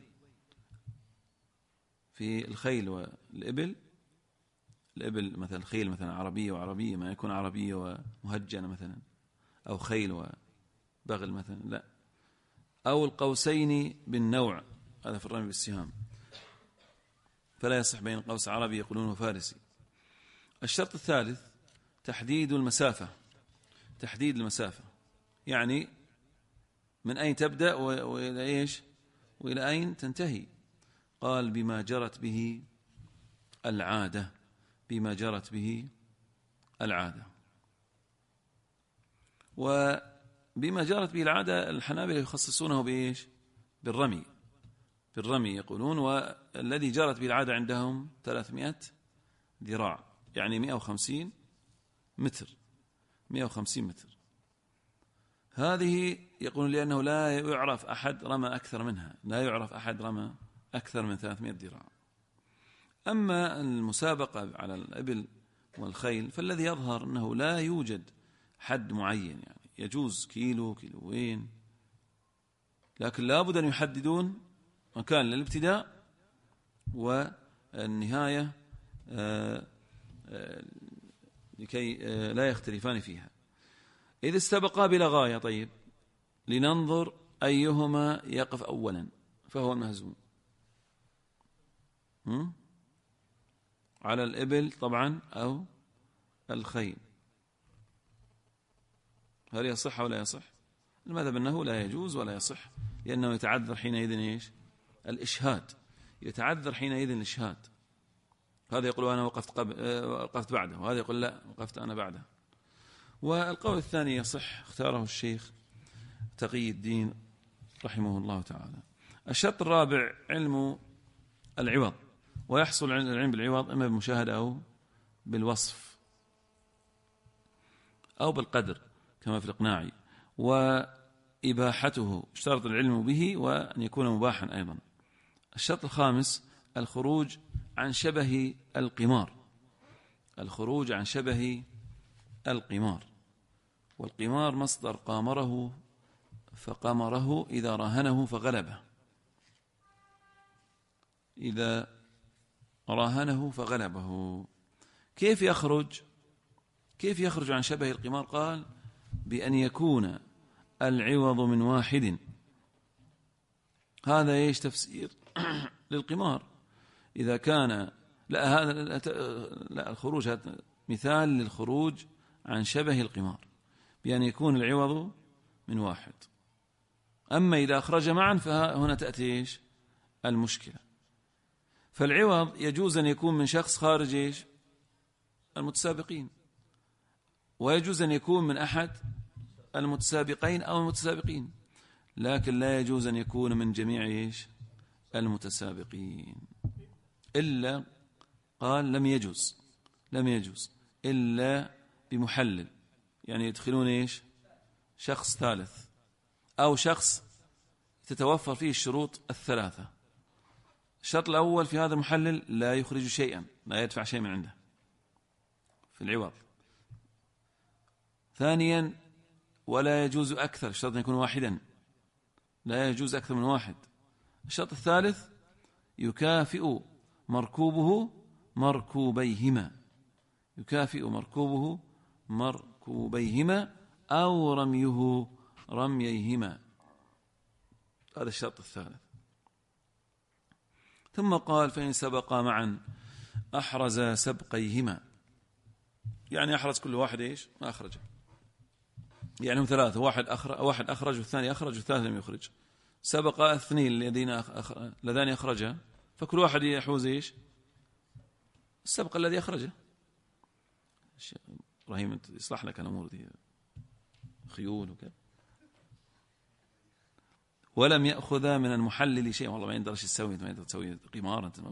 في الخيل والإبل. الإبل مثلا، الخيل مثلا عربية وعربية، ما يكون عربية ومهجنة مثلا، أو خيل وبغل مثلا، لا، أو القوسين بالنوع، هذا في الرمي بالسهام، فلا يصح بين قوس عربي يقولونه فارسي. الشرط الثالث تحديد المسافة، يعني من أين تبدأ وإلى وإلى أين تنتهي. قال بما جرت به العادة، وبما جرت به العادة الحنابلة يخصصونه بإيش؟ بالرمي يقولون، والذي جرت به العادة عندهم 300 ذراع، يعني 150 متر. هذه يقولون لأنه لا يعرف أحد رمى أكثر من 300 ذراع. أما المسابقة على الإبل والخيل فالذي يظهر أنه لا يوجد حد معين، يعني يجوز كيلو، كيلوين، لكن لابد أن يحددون مكان للابتداء والنهاية لكي لا يختلفان فيها. إذا استبقا بلا غاية، طيب لننظر أيهما يقف أولا فهو المهزوم. على الإبل طبعا أو الخيل، هل يصح ولا يصح؟ المذهب أنه لا يجوز ولا يصح، لأنه يتعذر حينئذ إيش؟ الإشهاد، هذا يقول أنا وقفت بعده، وهذا يقول لا وقفت أنا بعده. والقول الثاني يصح، اختاره الشيخ تقي الدين رحمه الله تعالى. الشرط الرابع علم العوض، ويحصل العلم بالعوض إما بالمشاهدة أو بالوصف أو بالقدر كما في الإقناعي، وإباحته اشترط العلم به وأن يكون مباحا أيضا. الشرط الخامس الخروج عن شبه القمار، والقمار مصدر قامره، فقمره إذا راهنه فغلبه. كيف يخرج عن شبه القمار؟ قال بأن يكون العوض من واحد. هذا ايش تفسير للقمار؟ إذا كان الخروج، هذا مثال للخروج عن شبه القمار بأن يكون العوض من واحد. أما إذا أخرج معا فهنا تأتي ايش المشكلة. فالعوض يجوز أن يكون من شخص خارج ايش المتسابقين، ويجوز أن يكون من أحد المتسابقين أو المتسابقين، لكن لا يجوز أن يكون من جميع ايش المتسابقين، إلا قال لم يجوز إلا بمحلل، يعني يدخلون ايش شخص ثالث أو شخص تتوفر فيه الشروط الثلاثة. الشرط الأول في هذا المحلل لا يخرج شيئا، لا يدفع شيء من عنده في العوض. ثانيا ولا يجوز أكثر، الشرط أن يكون واحدا، لا يجوز أكثر من واحد. الشرط الثالث يكافئ مركوبه مركوبيهما أو رميه رمييهما، هذا الشرط الثالث. ثم قال فإن سبقا معا أحرز سبقيهما، يعني أحرز كل واحد إيش ما أخرجه، يعني هم ثلاثة، واحد أخرج والثاني أخرج والثالث لم يخرج. سبق اثنين اللذان أخرجا، فكل واحد يحوز إيش السبق الذي أخرجه. إبراهيم أنت يصلح لك الأمور دي، خيول وكذا. ولم يأخذ من المحلل شيء، والله ما يقدر يسوي، ما يقدر تسوي قمار أنت.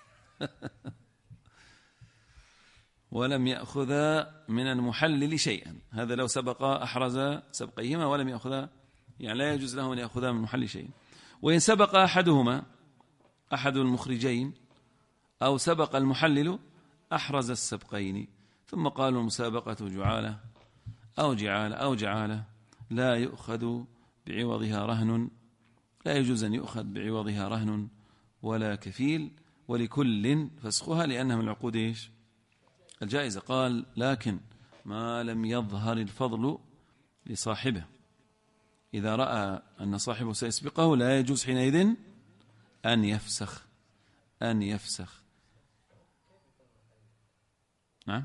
ولم يأخذ من المحلل شيئا، هذا لو سبق أحرز سبقيهما ولم يأخذ، يعني لا يجوز له أن يأخذ من المحلل شيئا. وإن سبق أحدهما أحد المخرجين أو سبق المحلل أحرز السبقين. ثم قالوا المسابقة جعالة أو جعالة لا يؤخذ بعوضها رهن، لا يجوز أن يؤخذ بعوضها رهن ولا كفيل، ولكل فسخها لأنها من العقود إيش الجائزة. قال لكن ما لم يظهر الفضل لصاحبه، إذا رأى أن صاحبه سيسبقه لا يجوز حينئذ أن يفسخ. نعم،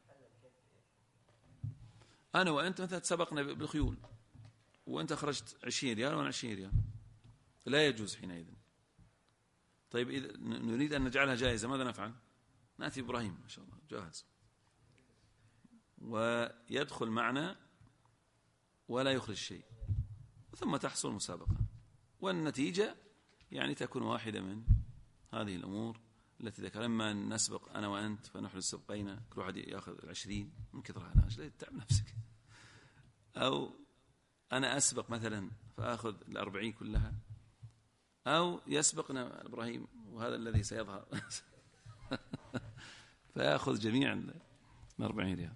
أنا وأنت مثلا تسبقنا بالخيول، وأنت خرجت 20 ريال وأنا 20 ريال، لا يجوز حينئذ. طيب إذا نريد أن نجعلها جائزة ماذا نفعل؟ نأتي إبراهيم ما شاء الله جاهز، ويدخل معنا ولا يخرج شيء، ثم تحصل مسابقة، والنتيجة يعني تكون واحدة من هذه الأمور التي ذكر. إما أن نسبق أنا وأنت فنحرز سبقين، كل واحد يأخذ 20 من كثرها، أنا ليه تتعب نفسك، أو أنا أسبق مثلا فأخذ 40 كلها، أو يسبقنا إبراهيم وهذا الذي سيظهر فيأخذ جميع 40 ريال.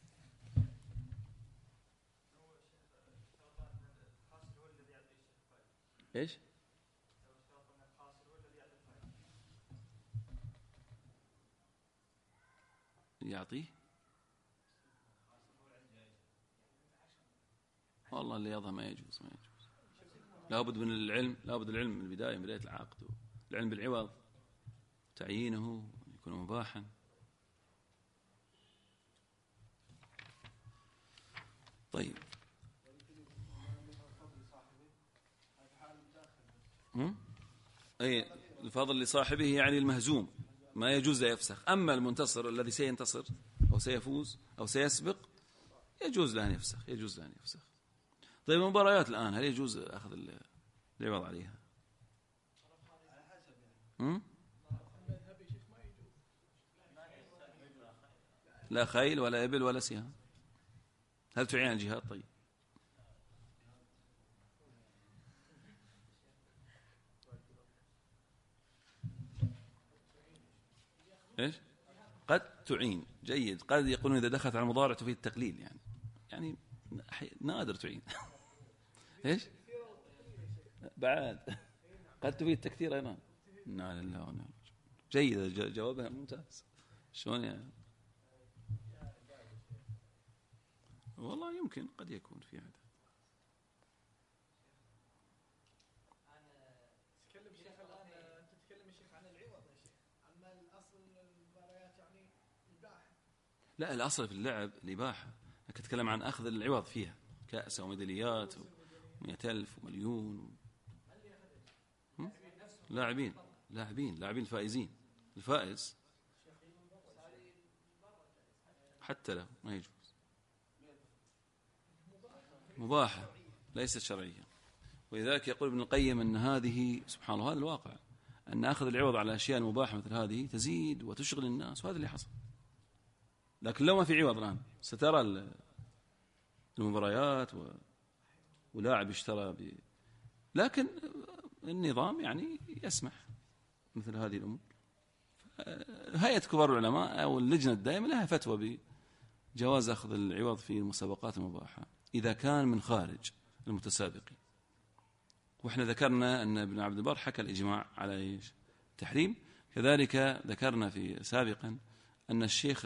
إيش؟ يعطيه والله اللي يظهر ما يجوز، ما يجوز. لابد من العلم، لابد العلم من البداية، من بداية العقد، العلم بالعوض، تعيينه يكون مباحا. طيب أي الفضل لصاحبه يعني المهزوم ما يجوز لا يفسخ. أما المنتصر الذي سينتصر أو سيفوز أو سيسبق يجوز له أن يفسخ، يجوز له أن يفسخ. طيب المباريات الآن هل يجوز أخذ العوض عليها؟ لا خيل ولا إبل ولا سهام. هل تعين الجهاد؟ طيب إيش؟ قد تعين، جيد. قد يقولون إذا دخلت على المضارع تفيد التقليل، يعني نادر تعين إيش؟ بعد قد تفيد التكثير أيضا. لا لا لا. جيد، جوابها ممتاز. شلون يعني؟ والله يمكن قد يكون في هذا. لا الأصل في اللعب الإباحة، لكن أتكلم عن أخذ العوض فيها، كأس وميداليات و100,000 ومليون لاعبين الفائزين، الفائز حتى له ما يجوز، مباحة ليست شرعية. ولذلك يقول ابن القيم أن هذه سبحان الله هذا الواقع، أن أخذ العوض على أشياء مباحة مثل هذه تزيد وتشغل الناس، وهذا اللي حصل. لكن لو ما في عوض الآن سترى المباريات ولاعب اشترى لكن النظام يعني يسمح مثل هذه الأمور. هيئة كبار العلماء أو اللجنة الدائمة لها فتوى بجواز أخذ العوض في المسابقات المباحة إذا كان من خارج المتسابقين. وإحنا ذكرنا أن ابن عبد البر حكى الإجماع على التحريم. كذلك ذكرنا في سابقا أن الشيخ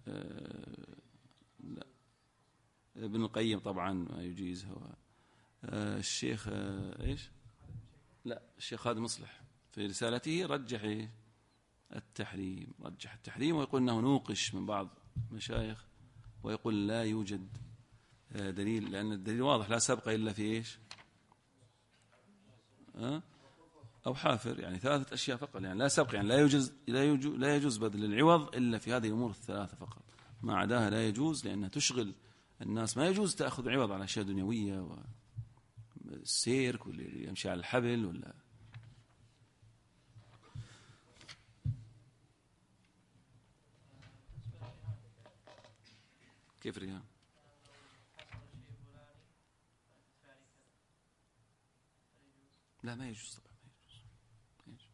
ابن القيم طبعا ما يجيز، هو الشيخ إيش؟ لا الشيخ خادم مصلح في رسالته رجح التحريم، ويقول أنه نوقش من بعض مشايخ ويقول لا يوجد دليل، لأن الدليل واضح، لا سبق إلا في إيش؟ أو حافر، يعني 3 أشياء فقط، يعني لا سبق، يعني لا يجوز بدل العوض إلا في هذه الأمور 3 فقط، ما عداها لا يجوز لأنها تشغل الناس. ما يجوز تأخذ عوض على أشياء دنيوية والسيرك واللي يمشي على الحبل ولا كيف ريان. لا ما يجوز طبعا، ما يجوز.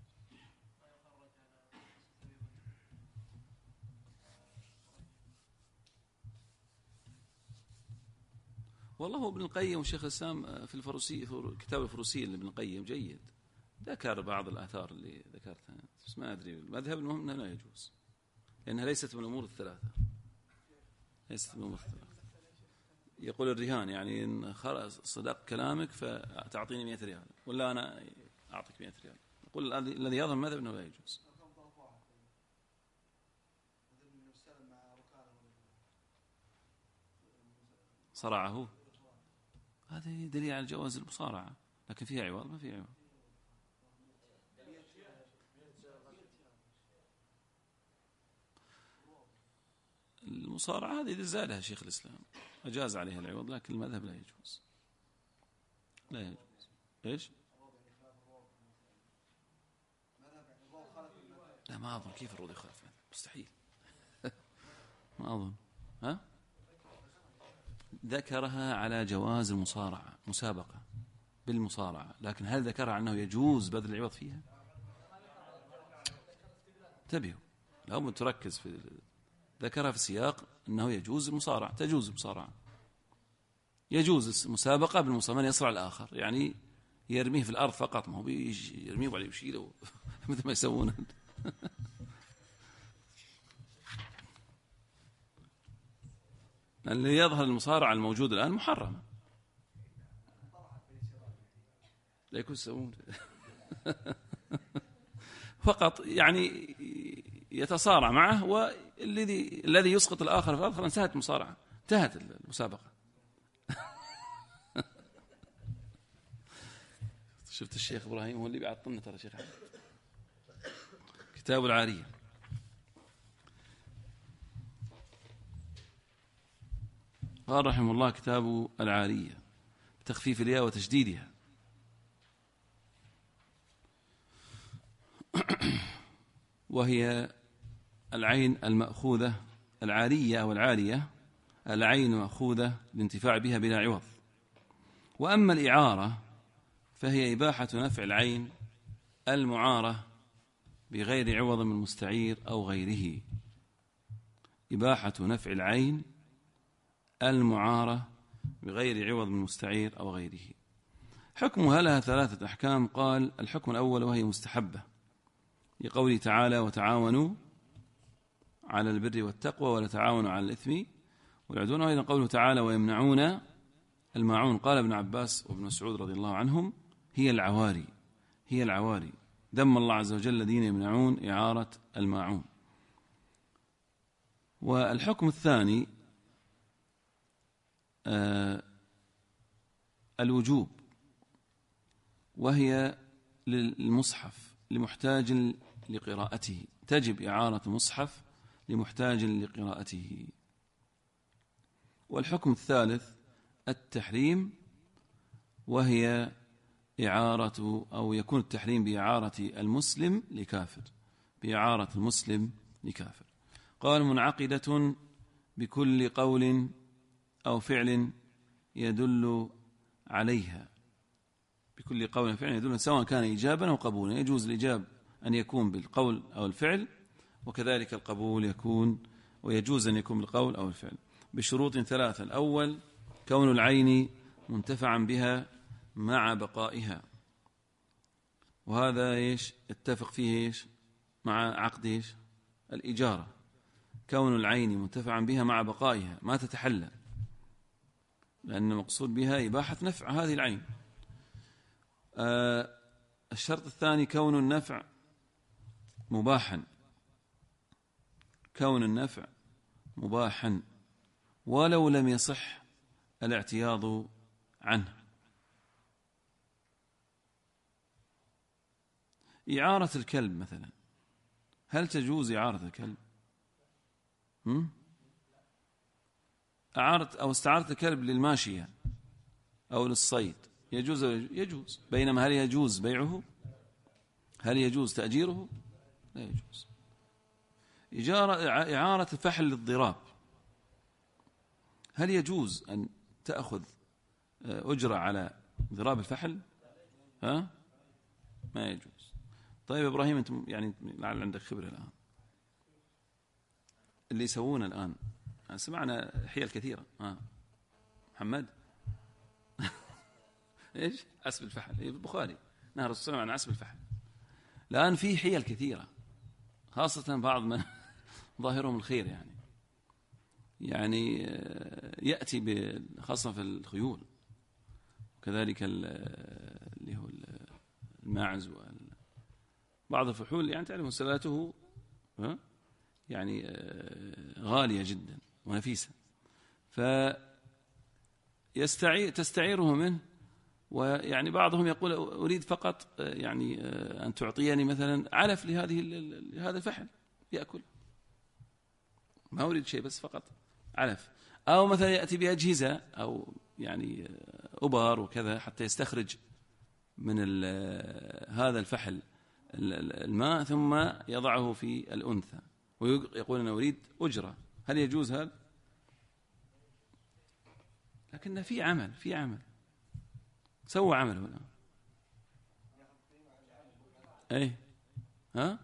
والله هو ابن القيم والشيخ الإسلام في الفروسي، في كتاب الفروسي لابن القيم جيد، ذكر بعض الآثار اللي ذكرتها، بس ما أدري المذهب المهم أنها لا يجوز لأنها ليست من الأمور 3، ليست من الأمور 3. يقول الرهان يعني إن خلاص صدق كلامك فتعطيني 100 ريال ولا أنا أعطيك 100 ريال. يقول الذي يظهر المذهب أنه لا يجوز. صرعه، هذا دليل على جواز المصارعة، لكن فيها عوض ما فيها عوض. المصارعة هذه زادها شيخ الإسلام، أجاز عليها العوض، لكن المذهب لا يجوز. لا يجوز. إيش؟ لا ما أظن، كيف الروض يخالف؟ مستحيل. ما أظن. ها؟ ذكرها على جواز المصارعة، مسابقة بالمصارعة، لكن هل ذكرها أنه يجوز بذل العوض فيها؟ انتبهوا، لا تركز في ذكرها في السياق أنه يجوز المصارعة، تجوز المصارعة، يجوز المسابقة بالمصارعة، من يصرع الآخر يعني يرميه في الأرض فقط، ما هو يرميه وعليه يشيله مثل ما يسوون. اللي يظهر المصارعة الموجود الآن محرمة، لا يكون يسوون فقط يعني يتصارع معه، والذي يسقط الآخر في الأرض، خلاص انتهت المصارعة، انتهت المسابقة. شفت الشيخ إبراهيم هو اللي بيعطلنا ترى شيخ أحمد. كتاب العارية. قال رحمه الله: كتاب العارية بتخفيف الياء وتشديدها. وهي العين المأخوذة، العارية أو العارية، العين مأخوذة للانتفاع بها بلا عوض. وأما الإعارة فهي إباحة نفع العين المعارة بغير عوض من المستعير أو غيره. إباحة نفع العين المعارة بغير عوض من المستعير أو غيره. حكمها لها 3 أحكام. قال: الحكم الأول وهي مستحبة، لقوله تعالى: وتعاونوا على البر والتقوى ولا تعاونوا على الإثم والعدوان. وأيضا قوله تعالى: ويمنعون الماعون. قال ابن عباس وابن مسعود رضي الله عنهم: هي العواري، هي العواري. ذم الله عز وجل الذين يمنعون إعارة الماعون. والحكم الثاني الوجوب، وهي للمصحف لمحتاج لقراءته، تجب إعارة مصحف لمحتاج لقراءته. والحكم الثالث التحريم، وهي إعارة أو يكون التحريم بإعارة المسلم لكافر، بإعارة المسلم لكافر. قال: منعقدة بكل قول أو فعل يدل عليها، بكل قول أو فعل يدل، سواء كان إيجابا أو قبولا. يجوز الإيجاب أن يكون بالقول أو الفعل، وكذلك القبول يكون، ويجوز أن يكون بالقول أو الفعل بشروط 3. الأول كون العين منتفعا بها مع بقائها، وهذا إيش اتفق فيه إيش مع عقد إيش الإجارة. كون العين منتفعا بها مع بقائها، ما تتحلل، لأن المقصود بها إباحة نفع هذه العين. الشرط الثاني كون النفع مباحا، كون النفع مباحا ولو لم يصح الاعتياض عنه. إعارة الكلب مثلا، هل تجوز إعارة الكلب؟ أعارة أو استعارة الكلب للماشية أو للصيد يجوز؟ يجوز. بينما هل يجوز بيعه؟ هل يجوز تأجيره؟ لا يجوز. إعارة فحل للضراب، هل يجوز أن تأخذ أجرة على ضراب الفحل؟ ها؟ ما يجوز. طيب إبراهيم، أنت يعني لعل عندك خبرة الآن، اللي يسوون الآن سمعنا حيل كثيرة. محمد إيش؟ عسب الفحل. البخاري نهر الصلاة عن عسب الفحل. الآن في حيل كثيرة، خاصة بعض من ظاهرهم الخير، يعني يأتي خاصة في الخيول، وكذلك اللي هو الماعز بعض الفحول، يعني تعلم سلاته يعني غالية جدا ونفيسة، تستعيره منه. ويعني بعضهم يقول: أريد فقط يعني أن تعطيني مثلا علف لهذا الفحل يأكل، ما أريد شيء، بس فقط علف، أو مثلا يأتي بأجهزة أو يعني أبار وكذا حتى يستخرج من هذا الفحل الماء ثم يضعه في الأنثى ويقول أنا أريد أجرة. هل يجوز هذا؟ لكن في عمل سوى عمل هنا. أي ها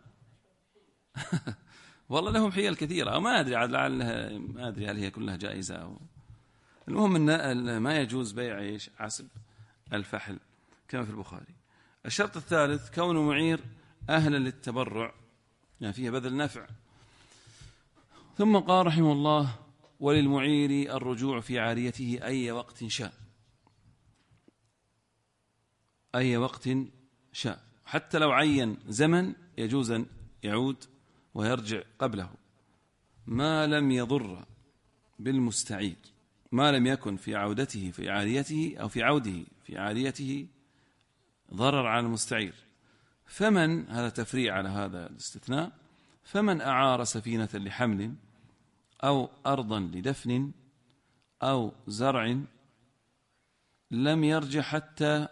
والله لهم حيل كثيرة، أو ما أدري لعلها، ما أدري هل هي كلها جائزة أو المهم أن ما يجوز بيع عسب الفحل كما في البخاري. الشرط الثالث كون معير أهلا للتبرع، يعني فيها بذل نفع. ثم قال رحمه الله وللمعير الرجوع في عاريته أي وقت شاء، أي وقت شاء، حتى لو عين زمن يجوز أن يعود ويرجع قبله، ما لم يضر بالمستعير، ما لم يكن في عودته في عاريته أو في عوده في عاريته ضرر على المستعير. فمن، هذا تفريع على هذا الاستثناء، فمن أعار سفينة لحمل أو أرضا لدفن أو زرع لم يرجع حتى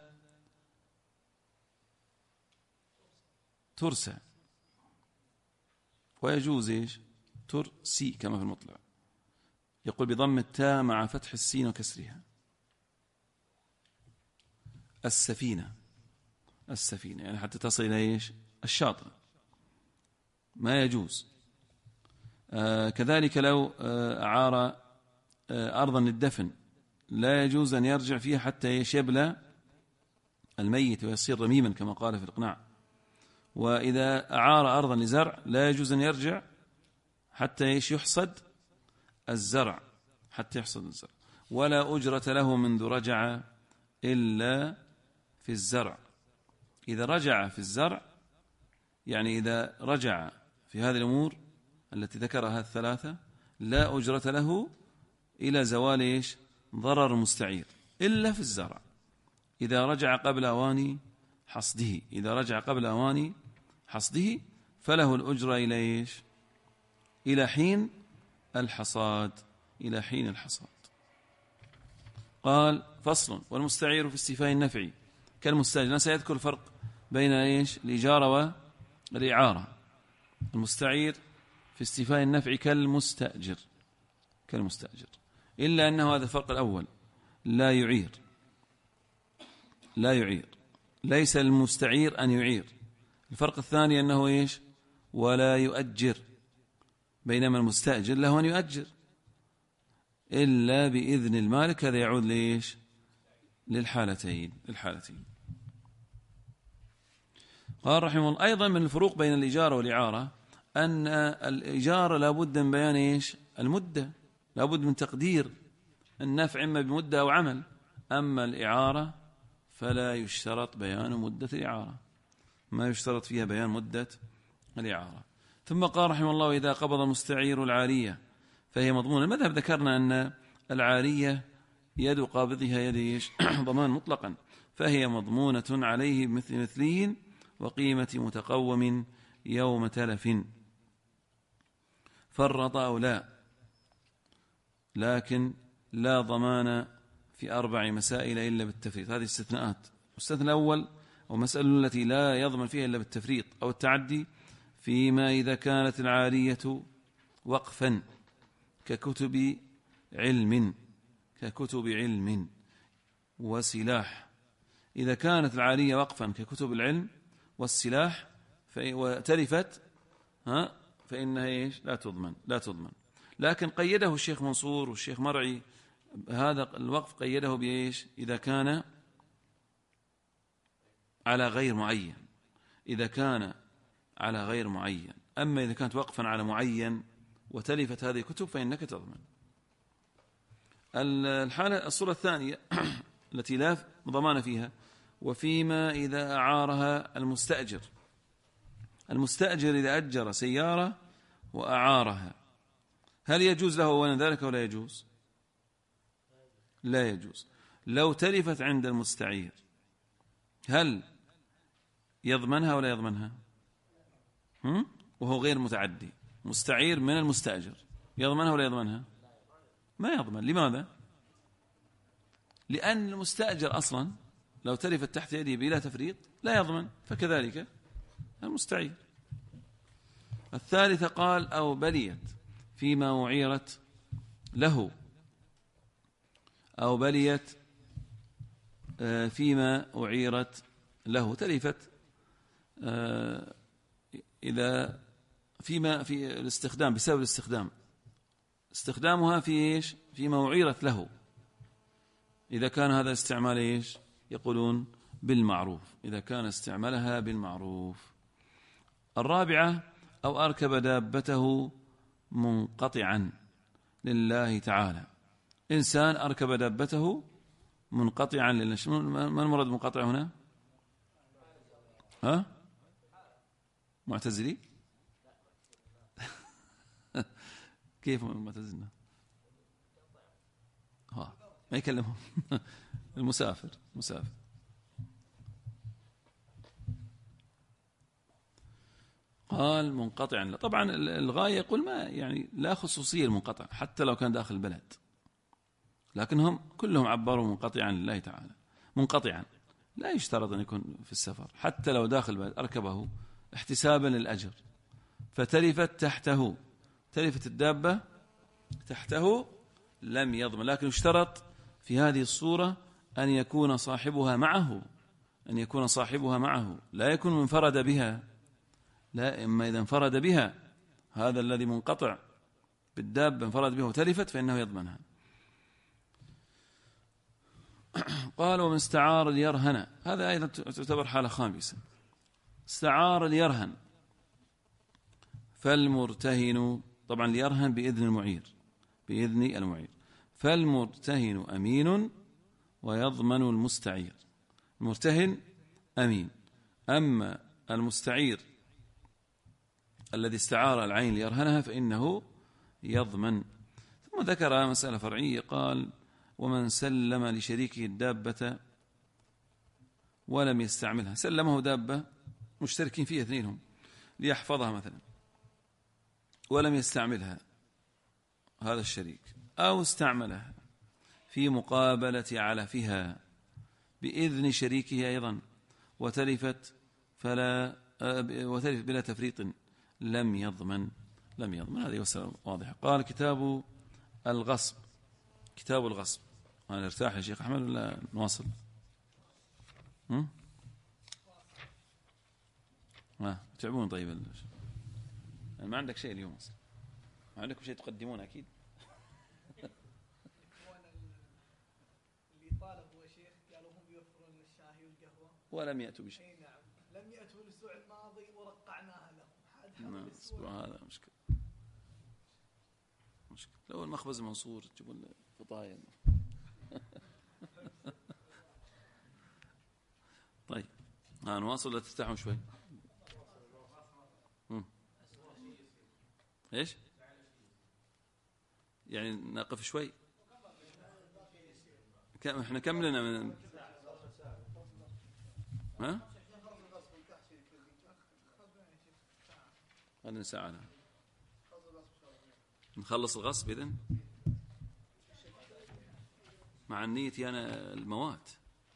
ترسى، ويجوز ترسي كما في المطلع، يقول بضم التاء مع فتح السين وكسرها. السفينة يعني حتى تصل إلى الشاطئ ما يجوز. كذلك لو أعار أرضا للدفن لا يجوز أن يرجع فيها حتى يبلى الميت ويصير رميما كما قال في الإقناع. وإذا أعار أرضا لزرع لا يجوز أن يرجع حتى يحصد الزرع، ولا أجرة له منذ رجع إلا في الزرع. إذا رجع في الزرع يعني إذا رجع في هذه الأمور التي ذكرها الثلاثة لا أجرة له إلى زوال ضرر المستعير إلا في الزرع. إذا رجع قبل أوان حصده فله الأجرة إلى إلى حين الحصاد. قال فصل والمستعير في استيفاء النفع كالمستأجر. سيذكر الفرق بين الإجارة والإعارة. المستعير في استيفاء النفع كالمستأجر إلا أنه هذا الفرق الأول لا يعير، ليس المستعير أن يعير. الفرق الثاني أنه ولا يؤجر، بينما المستأجر له أن يؤجر إلا بإذن المالك. هذا يعود للحالتين. قال رحمه الله أيضا من الفروق بين الإجارة والإعارة أن الإجارة لابد من بيان المدة، لابد من تقدير النفع إما بمدة أو عمل. أما الإعارة فلا يشترط بيان مدة الإعارة، ما يشترط فيها بيان مدة الإعارة. ثم قال رحمه الله إذا قبض المستعير العارية فهي مضمونة. المذهب ذكرنا أن العارية يد قابضها يد ضمان مطلقا، فهي مضمونة عليه مثلين وقيمة متقوم يوم تلف، فرط أو لا، لكن لا ضمان في 4 مسائل إلا بالتفريط. هذه استثناءات. الستثناء الأول ومسألة التي لا يضمن فيها إلا بالتفريط أو التعدي فيما إذا كانت العارية وقفا ككتب علم وسلاح. إذا كانت العارية وقفا ككتب العلم والسلاح وتلفت فإنها لا تضمن. لكن قيده الشيخ منصور والشيخ مرعي هذا الوقف، قيده إذا كان على غير معين. أما إذا كانت وقفا على معين وتلفت هذه الكتب فإنك تضمن. الصورة الثانية التي لا ضمان فيها وفيما إذا أعارها المستأجر إذا أجر سيارة وأعارها هل يجوز له أولا ذلك ولا يجوز؟ لا يجوز. لو تلفت عند المستعير هل يضمنها ولا يضمنها؟ وهو غير متعدي، مستعير من المستأجر، يضمنها ولا يضمنها؟ ما يضمن. لماذا؟ لأن المستأجر أصلا لو تلفت تحت يده بلا تفريط لا يضمن، فكذلك المستعير. الثالثة قال أو بليت فيما أعيرت له، أو بليت فيما أعيرت له، تلفت إذا فيما في الاستخدام بسبب الاستخدام، استخدامها في إيش؟ فيما أعيرت له، إذا كان هذا استعمال إيش؟ يقولون بالمعروف، إذا كان استعمالها بالمعروف. الرابعة أو أركب دابته منقطعا لله تعالى، إنسان أركب دابته منقطعا لله. ما المراد منقطع هنا؟ ها؟ معتزلي؟ كيف معتزلنا؟ ها ما يكلمهم. المسافر مسافر. قال منقطعا، طبعا الغاية يقول ما يعني لا خصوصية المنقطع حتى لو كان داخل البلد، لكنهم كلهم عبروا منقطعا لله تعالى. منقطعا لا يشترط أن يكون في السفر، حتى لو داخل البلد أركبه احتسابا للأجر فتلفت تحته، تلفت الدابة تحته لم يضمن، لكن يشترط في هذه الصورة أن يكون صاحبها معه، أن يكون صاحبها معه، لا يكون منفرد بها. لا، إما إذا انفرد بها هذا الذي منقطع بالدابة انفرد بها وتلفت فإنه يضمنها. قال ومن استعار اليرهن، هذا أيضا تعتبر حالة خامسة. استعار اليرهن فالمرتهن، طبعا اليرهن بإذن المعير، بإذن المعير، فالمرتهن أمين ويضمن المستعير. المرتهن أمين، أما المستعير الذي استعار العين ليرهنها فإنه يضمن. ثم ذكر مسألة فرعية، قال ومن سلم لشريكه الدابة ولم يستعملها، سلمه دابة مشتركين فيها اثنينهم ليحفظها مثلا ولم يستعملها هذا الشريك، أو استعملها في مقابلة علفها بإذن شريكه أيضا وتلفت بلا تفريط لم يضمن. هذه مسألة واضحة. قال كتاب الغصب، كتاب الغصب. أنا ارتاح يا شيخ أحمد ولا نواصل؟ تعبون طيب ما عندك شيء اليوم أصلا، ما عندكم شيء تقدمون أكيد. اللي طالبوا يا شيخ قالوا هم يوفرون الشاي والقهوة ولم يأتوا بشيء. اي نعم، لم يأتوا الأسبوع الماضي ورقعناها لهم. نعم هذا مشكلة. لو المخبز منصور تجيبون فطاير. طيب نواصل ولا ترتاحون شوي؟ ايش يعني نقف شوي؟ احنا كم لنا من خلينا ساعة نخلص الغصب إذن مع النية. أنا الموات،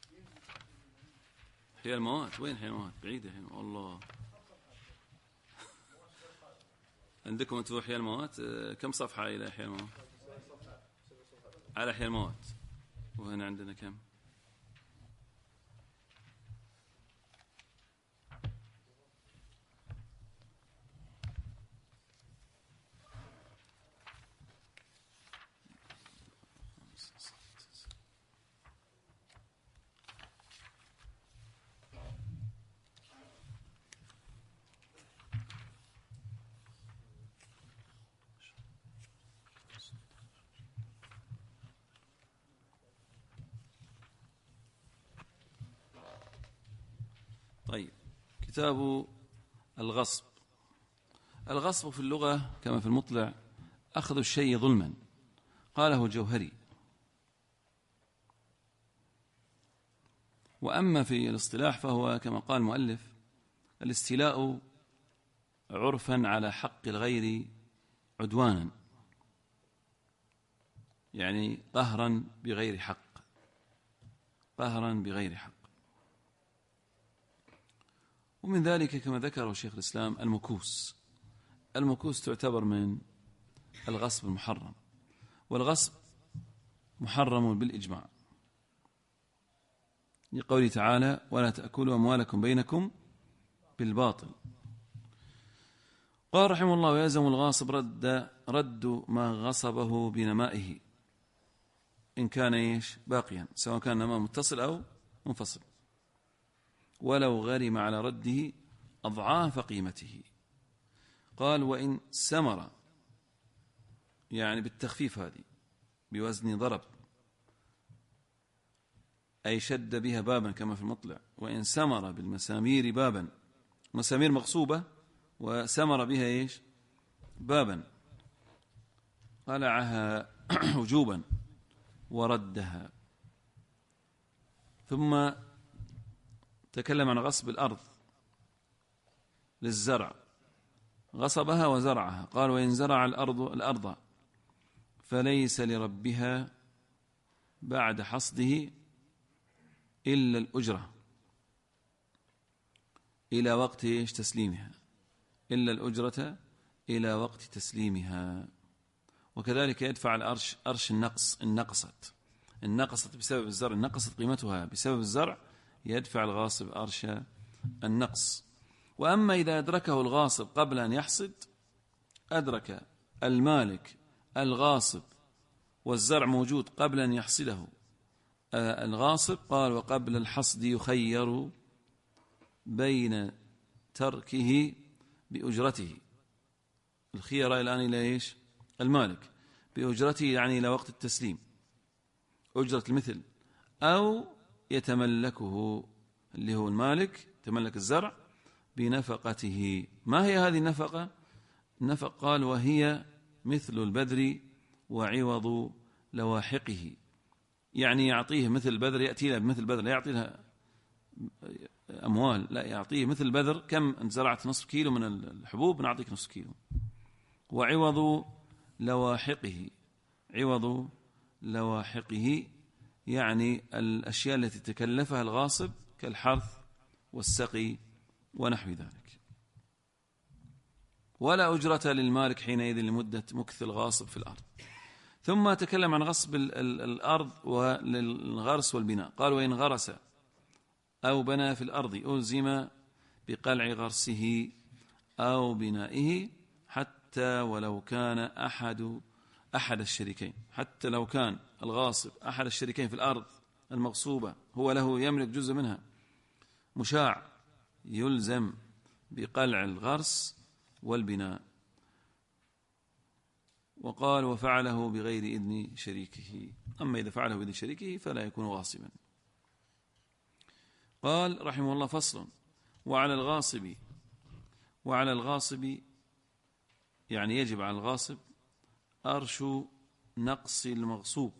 حيا الموات، وين حيا الموات؟ بعيدة هنا والله. عندكم أنتوا حيا الموات كم صفحة إلى حيا الموات؟ على حيا الموات. وهنا عندنا كم؟ طيب كتاب الغصب. الغصب في اللغة كما في المطلع أخذ الشيء ظلما، قاله الجوهري. وأما في الاصطلاح فهو كما قال المؤلف الاستيلاء عرفا على حق الغير عدوانا، يعني قهرا بغير حق، قهرا بغير حق. ومن ذلك كما ذكره شيخ الإسلام المكوس. المكوس تعتبر من الغصب المحرم، والغصب محرم بالإجماع لقوله تعالى: ولا تأكلوا أموالكم بينكم بالباطل. قال رحمه الله: ويلزم الغاصب رد ما غصبه بنمائه إن كان باقيا، سواء كان نماء متصل أو منفصل، ولو غرم على رده أضعاف قيمته. قال: وإن سمر، يعني بالتخفيف هذه بوزن ضرب، أي شد بها بابا كما في المطلع. وإن سمر بالمسامير بابا، مسامير مغصوبة وسمر بها بابا، قلعها وجوبا وردها. ثم تكلم عن غصب الأرض للزرع، غصبها وزرعها. قال: وإن زرع الأرض فليس لربها بعد حصده إلا الأجرة إلى وقت تسليمها، إلا الأجرة إلى وقت تسليمها. وكذلك يدفع الأرش النقص، إن نقصت بسبب الزرع، نقصت قيمتها بسبب الزرع، يدفع الغاصب أرش النقص. وأما إذا أدركه الغاصب قبل أن يحصد، أدرك المالك الغاصب والزرع موجود قبل أن يحصده الغاصب، قال: وقبل الحصد يخير بين تركه بأجرته. الخيار الآن إلى المالك بأجرته، يعني إلى وقت التسليم، أجرة المثل، أو يتملكه اللي هو المالك، تملك الزرع بنفقته. ما هي هذه النفقة؟ النفقة قال: وهي مثل البذر وعوض لواحقه. يعني يعطيه مثل البذر، يأتي له بمثل البذر، لا يعطي لها أموال، لا، يعطيه مثل البذر. كم أنت زرعت نصف كيلو من الحبوب، نعطيك نصف كيلو. وعوض لواحقه، عوض لواحقه يعني الأشياء التي تكلفها الغاصب كالحرث والسقي ونحو ذلك. ولا أجرة للمالك حينئذ لمدة مكث الغاصب في الأرض. ثم تكلم عن غصب الأرض وللغرس والبناء. قال: وإن غرس أو بنى في الأرض ألزم بقلع غرسه أو بنائه، حتى ولو كان أحد الشريكين، حتى لو كان الغاصب أحد الشريكين في الأرض المغصوبة، هو له يملك جزء منها مشاع، يلزم بقلع الغرس والبناء. وقال: وفعله بغير إذن شريكه. أما إذا فعله بإذن شريكه فلا يكون غاصبا. قال رحمه الله: فصل. وعلى الغاصب يعني يجب على الغاصب أرش نقص المغصوب،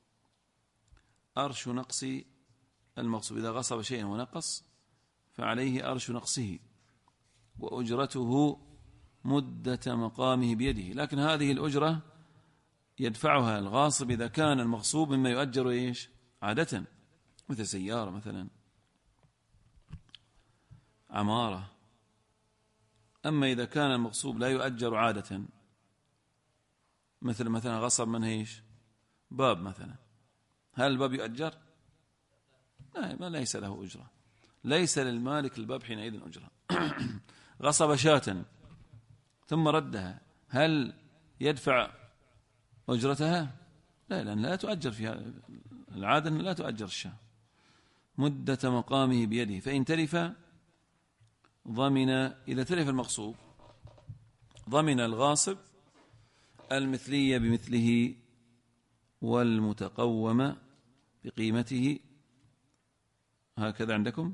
أرش نقص المغصوب. إذا غصب شيئا ونقص فعليه أرش نقصه، وأجرته مدة مقامه بيده. لكن هذه الأجرة يدفعها الغاصب إذا كان المغصوب مما يؤجر عادة، مثل سيارة مثلا، عمارة. أما إذا كان المغصوب لا يؤجر عادة، مثلا غصب من باب مثلا، هل الباب يؤجر؟ لا، ما ليس له أجرة، ليس للمالك الباب حينئذ أجرة. غصب شاة ثم ردها، هل يدفع أجرتها؟ لا، لأن لا تؤجر فيها العادة، لا تؤجر الشاة، مدة مقامه بيده. فإن تلف ضمن، إذا تلف المغصوب ضمن الغاصب المثلية بمثله والمتقوم بقيمته. هكذا عندكم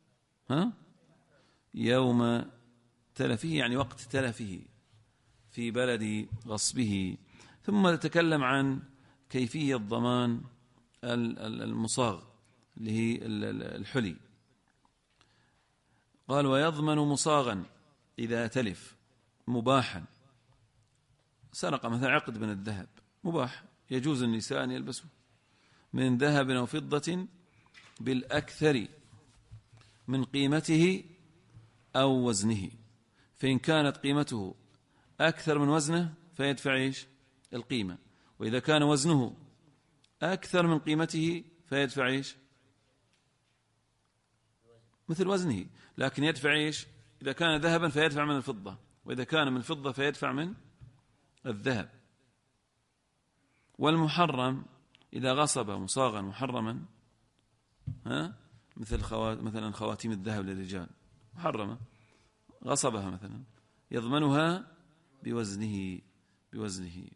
يوم تلفه، يعني وقت تلفه في بلد غصبه. ثم تكلم عن كيفية ضمان المصاغ اللي هي الحلي. قال: ويضمن مصاغا إذا تلف مباحا، سرق مثلا عقد من الذهب مباح، يجوز النساء أن يلبسوا من ذهب أو فضة بالأكثر من قيمته أو وزنه، فإن كانت قيمته أكثر من وزنه فيدفع إيش؟ القيمة، وإذا كان وزنه أكثر من قيمته فيدفع إيش؟ مثل وزنه، لكن يدفع إيش؟ إذا كان ذهبا فيدفع من الفضة، وإذا كان من الفضة فيدفع من الذهب. والمحرم إذا غصب مصاغا محرما، مثلا خواتيم الذهب للرجال محرمة، غصبها مثلا، يضمنها بوزنه.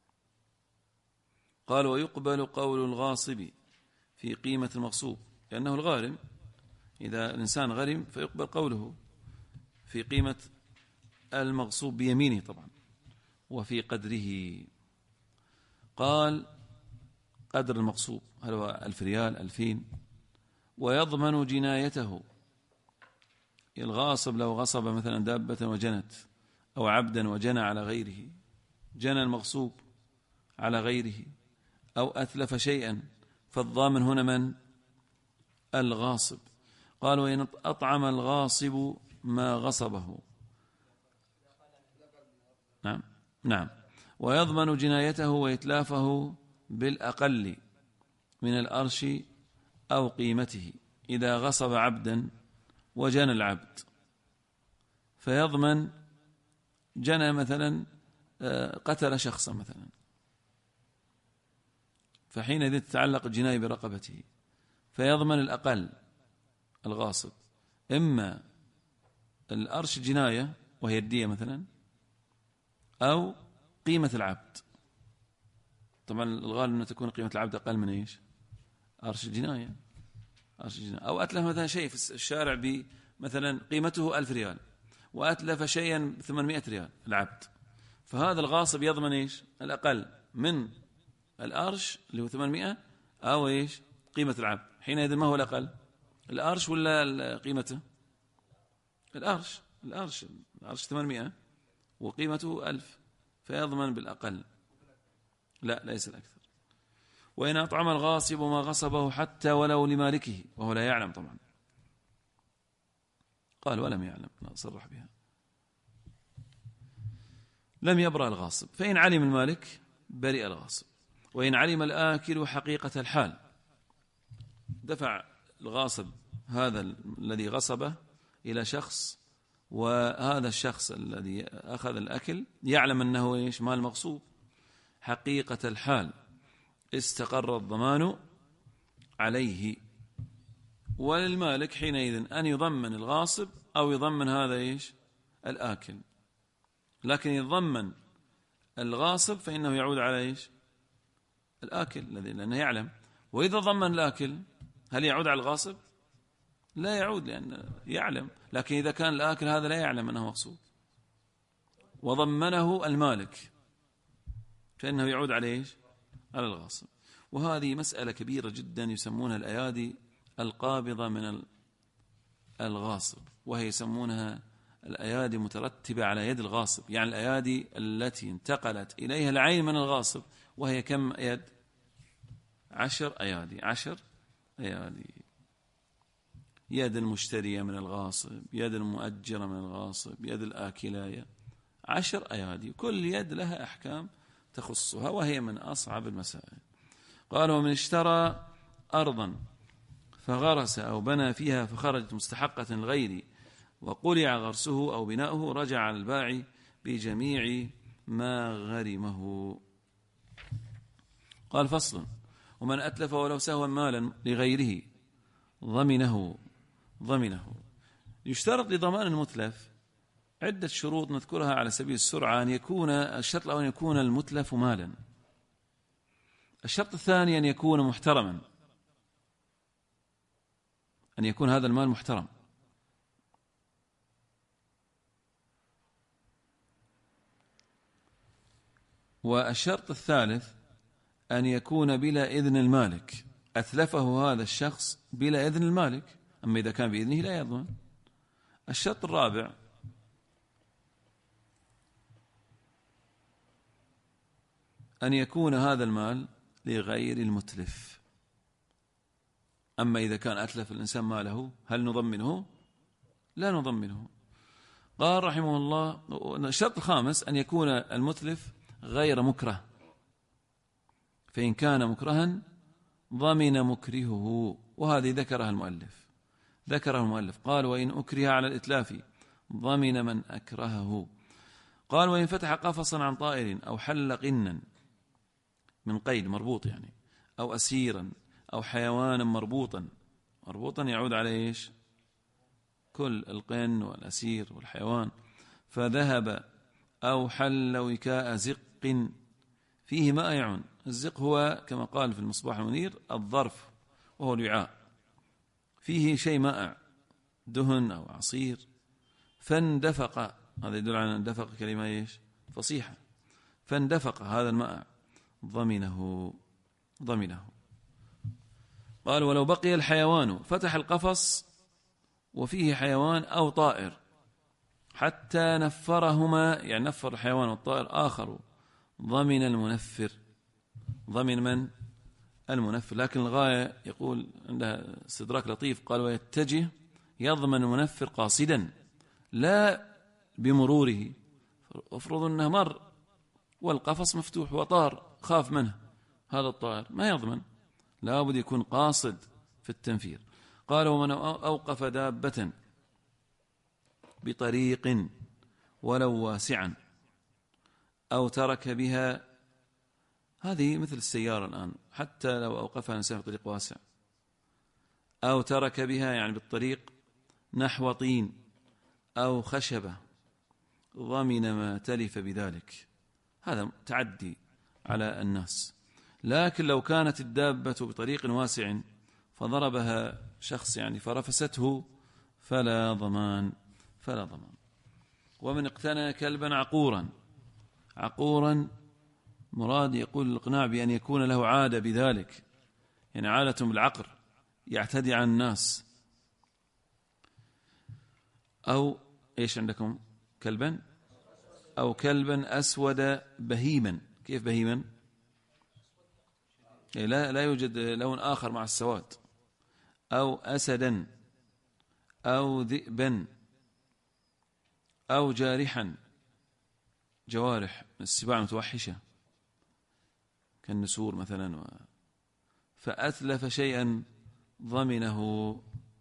قال ويقبل قول الغاصب في قيمة المغصوب، لأنه الغارم، إذا الإنسان غرم فيقبل قوله في قيمة المغصوب بيمينه طبعا وفي قدره. قال قدر المغصوب هل هو 1000 ريال 2000، ويضمن جنايته. الغاصب لو غصب مثلا دابة وجنت أو عبدا وجنى على غيره، جنى المغصوب على غيره أو أتلف شيئا، فالضامن هنا من؟ الغاصب. قال وإن أطعم الغاصب ما غصبه، نعم، ويضمن جنايته وإتلافه بالأقل من الأرش أو قيمته. إذا غصب عبدا وجنى العبد فيضمن، جنى مثلا قتل شخصا مثلا، فحينئذ تتعلق الجناية برقبته، فيضمن الأقل الغاصب، إما الأرش جناية وهي الدية مثلا، أو قيمة العبد. طبعا الغالب أن تكون قيمة العبد أقل من إيش؟ أرش جناية. أو أتلف مثلا شيء في الشارع مثلا قيمته 1000 ريال وأتلف شيئا 800 ريال العبد، فهذا الغاصب يضمن إيش؟ الأقل من الأرش اللي هو 800 أو إيش؟ قيمة العبد. حينئذ ما هو الأقل؟ الأرش ولا قيمته؟ الأرش 800 وقيمته 1000، فيضمن بالأقل، لا ليس الأكثر. وإن أطعم الغاصب ما غصبه حتى ولو لمالكه وهو لا يعلم طبعا، قال ولم يعلم، صرح بها، لم يبرأ الغاصب. فإن علم المالك برئ الغاصب. وإن علم الآكل حقيقة الحال، دفع الغاصب هذا الذي غصبه إلى شخص، وهذا الشخص الذي أخذ الأكل يعلم أنه إيش؟ مال مغصوب حقيقة الحال، استقر الضمان عليه. وللمالك حينئذ أن يضمن الغاصب أو يضمن هذا إيش؟ الآكل، لكن يضمن الغاصب فإنه يعود على إيش؟ الآكل لأنه يعلم. وإذا ضمن الآكل هل يعود على الغاصب؟ لا يعود، لأنه يعلم. لكن إذا كان الآكل هذا لا يعلم أنه مغصوب وضمنه المالك فإنه يعود على إيش؟ على الغاصب. وهذه مسألة كبيرة جدا يسمونها الأيادي القابضة من الغاصب، وهي يسمونها الأيادي مترتبة على يد الغاصب، يعني الأيادي التي انتقلت إليها العين من الغاصب، وهي كم يد؟ 10 أيادي. 10 أيادي: يد المشترية من الغاصب، يد المؤجرة من الغاصب، يد الآكلاية، 10 أيادي، كل يد لها أحكام تخصها، وهي من أصعب المسائل. قال ومن اشترى أرضا فغرس أو بنى فيها فخرجت مستحقة الغير وقلع غرسه أو بناؤه رجع على الباع بجميع ما غرمه. قال فصل: ومن أتلف ولو سهوا مالا لغيره ضمنه. يشترط لضمان المتلف عدة شروط نذكرها على سبيل السرعة. أن يكون الشرط الأول أن يكون المتلف مالا. الشرط الثاني أن يكون محترما، أن يكون هذا المال محترم. والشرط الثالث أن يكون بلا إذن المالك، أتلفه هذا الشخص بلا إذن المالك، أما إذا كان بإذنه لا يضمن. الشرط الرابع أن يكون هذا المال لغير المتلف. أما إذا كان أتلف الإنسان ماله هل نضمنه؟ لا نضمنه. قال رحمه الله الشرط الخامس أن يكون المتلف غير مكره، فإن كان مكرها ضمن مكرهه، وهذه ذكرها المؤلف قال وإن أكره على الإتلاف ضمن من أكرهه. قال وإن فتح قفصا عن طائر أو حل قنا من قيد مربوط يعني، أو أسيرا أو حيوانا مربوطا يعود على إيش؟ كل القن والأسير والحيوان. فذهب أو حل وكاء زق فيه مائع. الزق هو كما قال في المصباح المنير الظرف، وهو الوعاء فيه شيء مائع دهن أو عصير. فاندفق، هذا يدل على أن دفق كلمة إيش؟ فصيحة. فاندفق هذا المائع ضمنه. قال ولو بقي الحيوان، فتح القفص وفيه حيوان أو طائر حتى نفرهما، يعني نفر الحيوان والطائر آخر، ضمن المنفر. ضمن من؟ المنفر. لكن الغاية يقول عندها استدراك لطيف، قال ويتجه يضمن المنفر قاصدا لا بمروره. افرض أنه مر والقفص مفتوح وطار، خاف منه هذا الطائر، ما يضمن، لا بد يكون قاصد في التنفير. قال ومن أوقف دابة بطريق ولو واسعا أو ترك بها، هذه مثل السيارة الآن، حتى لو أوقفها الإنسان في طريق واسع أو ترك بها يعني بالطريق نحو طين أو خشبة، ضمن ما تلف بذلك. هذا تعدي على الناس. لكن لو كانت الدابة بطريق واسع فضربها شخص يعني فرفسته فلا ضمان. ومن اقتنى كلبا عقورا مراد يقول الإقناع بأن يكون له عادة بذلك، يعني عادة بالعقر، يعتدي على الناس. أو إيش عندكم كلبا؟ أو كلبا أسود بهيما. كيف بهيما؟ لا يوجد لون آخر مع السواد. أو أسدا أو ذئبا أو جارحا، جوارح السباع المتوحشة كالنسور مثلا، فأتلف شيئا ضمنه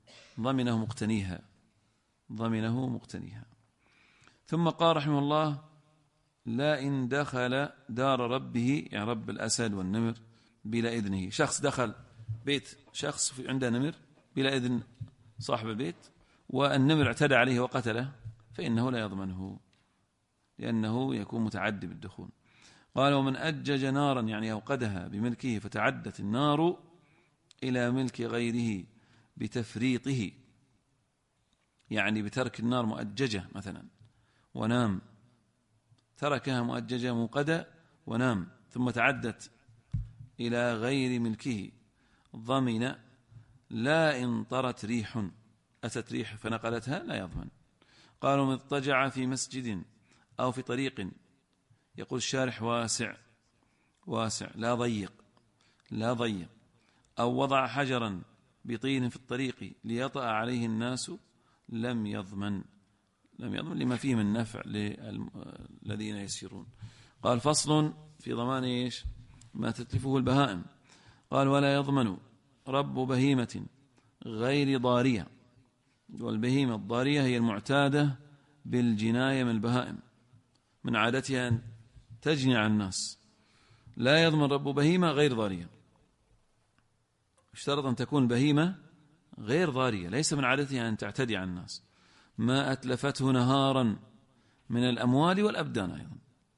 مقتنيها. ثم قال رحمه الله لا إن دخل دار ربه، يعني رب الأسد والنمر، بلا إذنه. شخص دخل بيت شخص عنده نمر بلا إذن صاحب البيت، والنمر اعتدى عليه وقتله، فإنه لا يضمنه، لأنه يكون متعدي بالدخول. قال ومن أجج نارا، يعني أوقدها بملكه فتعدت النار إلى ملك غيره بتفريطه، يعني بترك النار مؤججة مثلا ونام، تركها مؤججة موقدة ونام، ثم تعدت إلى غير ملكه، ضمن. لا إن طرت ريح، أتت ريح فنقلتها، لا يضمن. قالوا من اضطجع في مسجد أو في طريق، يقول الشارح واسع لا ضيق، أو وضع حجرا بطين في الطريق ليطأ عليه الناس، لم يضمن لما فيه من نفع للذين يسيرون. قال فصل في ضمان إيش؟ ما تتلفه البهائم. قال ولا يضمن رب بهيمة غير ضارية، والبهيمة الضارية هي المعتادة بالجناية من البهائم، من عادتها أن تجني على الناس. لا يضمن رب بهيمة غير ضارية، اشترط أن تكون بهيمة غير ضارية، ليس من عادتها أن تعتدي على الناس، ما أتلفته نهارا من الأموال والأبدان أيضا.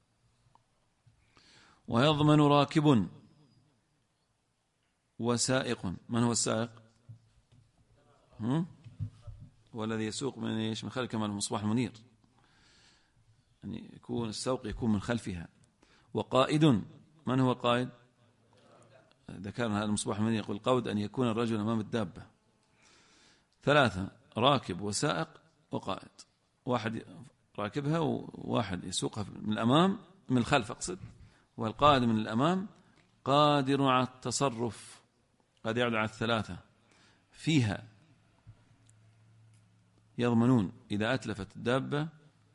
ويضمن راكب وسائق. من هو السائق؟ والذي يسوق من ايش؟ من خلف، كما المصباح المنير، يعني يكون السوق يكون من خلفها. وقائد. من هو القائد؟ ذكرنا هذا المصباح المنير يقول القود أن يكون الرجل أمام الدابة. 3: راكب وسائق وقائد، واحد راكبها وواحد يسوقها من الأمام، من الخلف أقصد، والقائد من الأمام قادر على التصرف، قد يعود على الثلاثة فيها، يضمنون إذا أتلفت الدابة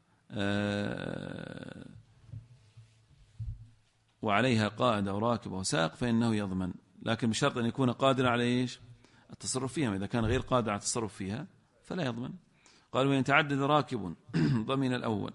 وعليها قائد أو راكب أو سائق فإنه يضمن، لكن بشرط أن يكون قادر على إيش؟ التصرف فيها. إذا كان غير قادر على التصرف فيها فلا يضمن. قال وإن تعدد راكب ضمن الأول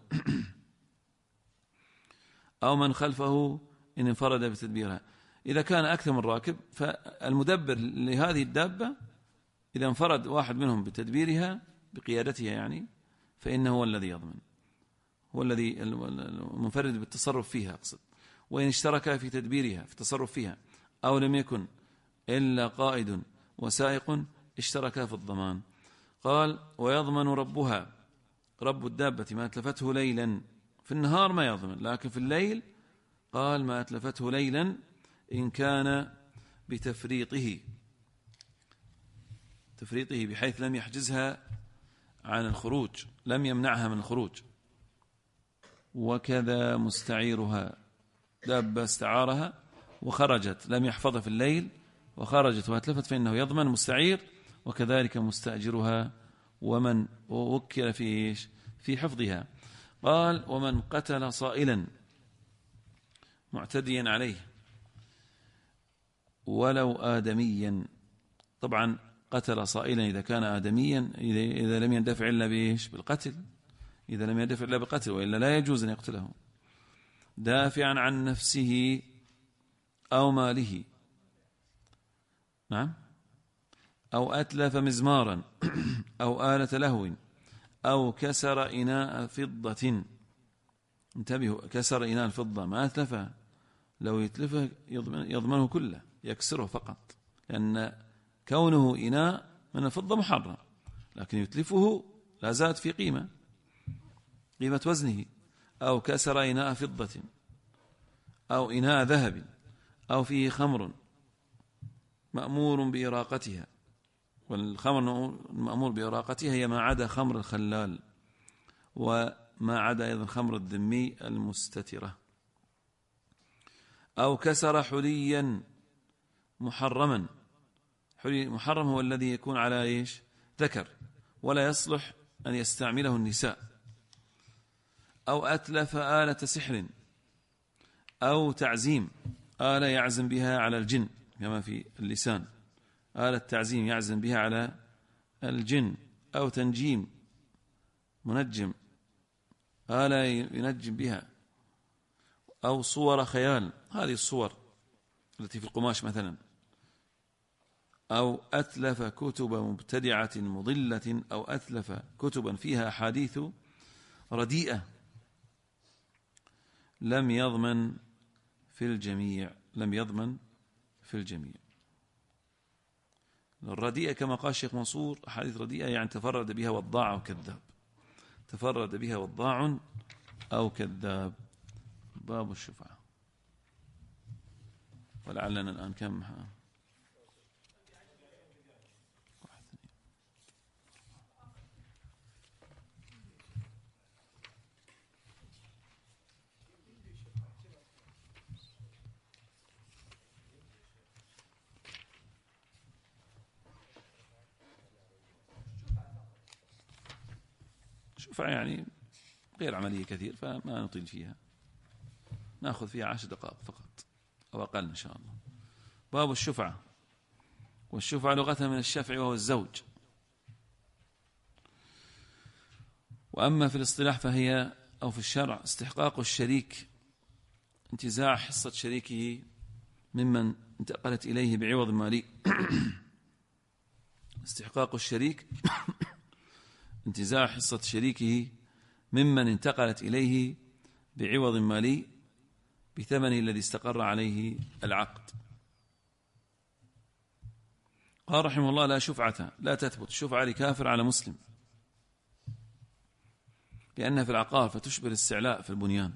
أو من خلفه إن انفرد بتدبيرها. إذا كان أكثر من راكب فالمدبر لهذه الدابة إذا انفرد واحد منهم بتدبيرها بقيادتها يعني فإنه هو الذي يضمن، هو الذي المنفرد بالتصرف فيها أقصد. وإن اشترك في تدبيرها في التصرف فيها أو لم يكن إلا قائد وسائق اشتركا في الضمان. قال ويضمن ربها، رب الدابة ما أتلفته ليلا، في النهار ما يضمن، لكن في الليل قال ما أتلفته ليلا إن كان بتفريطه بحيث لم يحجزها عن الخروج، لم يمنعها من الخروج. وكذا مستعيرها، دابة استعارها وخرجت لم يحفظها في الليل وخرجت وأتلفت فإنه يضمن مستعير، وكذلك مستأجرها ومن وكل في حفظها. قال ومن قتل صائلا معتديا عليه ولو آدميا، طبعا قتل صائلا إذا كان آدميا إذا لم يندفع إلا بالقتل، إذا لم يندفع إلا بالقتل، وإلا لا يجوز أن يقتله. دافعا عن نفسه أو ماله، نعم، أو أتلف مزمارا أو آلة لهو أو كسر إناء فضة. انتبهوا، كسر إناء الفضة ما أتلفه، لو يتلفه يضمنه كله، يكسره فقط، لأن كونه إناء من الفضة محرم، لكن يتلفه لا زاد في قيمة وزنه. أو كسر إناء فضة أو إناء ذهب أو فيه خمر مأمور بإراقتها، والخمر المأمور بإراقتها هي ما عدا خمر الخلال وما عدا أيضا خمر الذمي المستترة. أو كسر حليا محرما، حلي محرم هو الذي يكون على ذكر ولا يصلح أن يستعمله النساء. أو أتلف آلة سحر أو تعزيم، آلة يعزم بها على الجن كما في اللسان، آلة تعزيم يعزم بها على الجن. أو تنجيم، منجم، آلة ينجم بها. أو صور خيال، هذه الصور التي في القماش مثلا. أو أتلف كتب مبتدعة مضلة أو أتلف كتبا فيها أحاديث رديئة لم يضمن في الجميع. الرديئة كما قال الشيخ منصور أحاديث رديئة يعني تفرد بها وضاع أو كذاب. باب الشفعة. ولعلنا الآن كم شفعة يعني غير عملية كثير فما نطيل فيها، نأخذ فيها 10 دقائق فقط أو أقل إن شاء الله. باب الشفعة. والشفعة لغة من الشفع وهو الزوج، وأما في الاصطلاح فهي أو في الشرع استحقاق الشريك، انتزاع حصة شريكه ممن انتقلت إليه بعوض مالي. استحقاق الشريك انتزاع حصة شريكه ممن انتقلت إليه بعوض مالي بثمنه الذي استقر عليه العقد. قال رحمه الله لا شفعة، لا تثبت الشفعة لكافر على مسلم، لأنها في العقار فتشبه الاستعلاء في البنيان.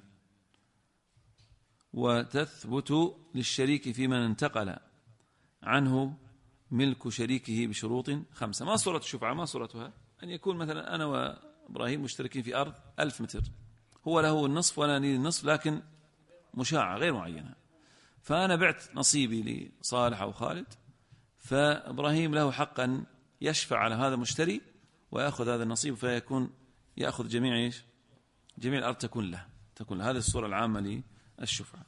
وتثبت للشريك في من انتقل عنه ملك شريكه بشروط 5. ما صورة الشفعة؟ ما صورتها؟ أن يكون مثلا أنا وإبراهيم مشتركين في أرض 1000 متر، هو له النصف وأنا لي النصف، لكن مشاعة غير معينة. فأنا بعت نصيبي لصالح أو خالد، فإبراهيم له حق أن يشفع على هذا المشتري ويأخذ هذا النصيب، فيكون يأخذ جميع إيش؟ جميع الأرض تكون له. هذه الصورة العامة للشفعة.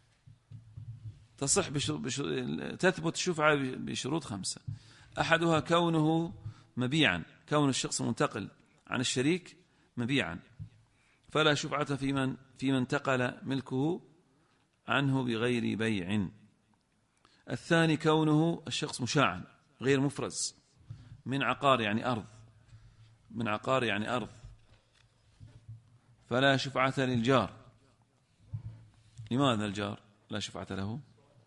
تصح تثبت الشفعة بشروط 5. أحدها كونه مبيعا، كون الشخص المنتقل عن الشريك مبيعا، فلا شفعة في من انتقل ملكه عنه بغير بيع. الثاني كونه الشخص مشاعا غير مفرز، من عقار يعني أرض، فلا شفعة للجار. لماذا الجار لا شفعة له؟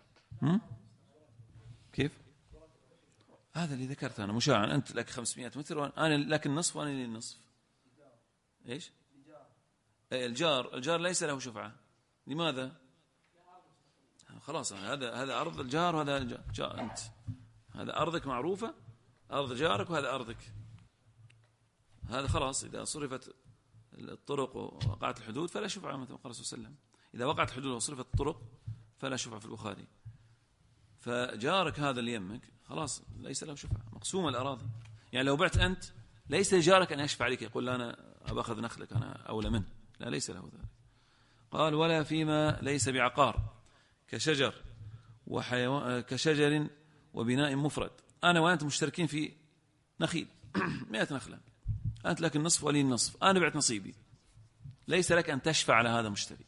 كيف؟ هذا اللي ذكرت أنا، مشاعا، أنت لك 500 متر وأنا لك النصف وأنا لي النصف. إيش؟ الجار ليس له شفعة. لماذا؟ خلاص هذا أرض الجار وهذا أنت، هذا أرضك معروفة، أرض جارك وهذا أرضك. هذا خلاص إذا صرفت الطرق ووقعت الحدود فلا شفعة، مثل ما قال الرسول صلى الله عليه وسلم: إذا وقعت الحدود وصرفت الطرق فلا شفعة، في البخاري. فجارك هذا اللي يمك خلاص ليس له شفعة، مقسومة الأراضي. يعني لو بعت أنت ليس لجارك أن يشفع عليك، يقول لا أنا أبأخذ نخلك أنا أولى منه، لا، ليس له ذلك. قال: ولا فيما ليس بعقار كشجر كشجر وبناء مفرد. أنا وأنت مشتركين في نخيل 100 نخلة، أنت لك النصف ولي النصف، أنا بعت نصيبي، ليس لك أن تشفع على هذا المشتري،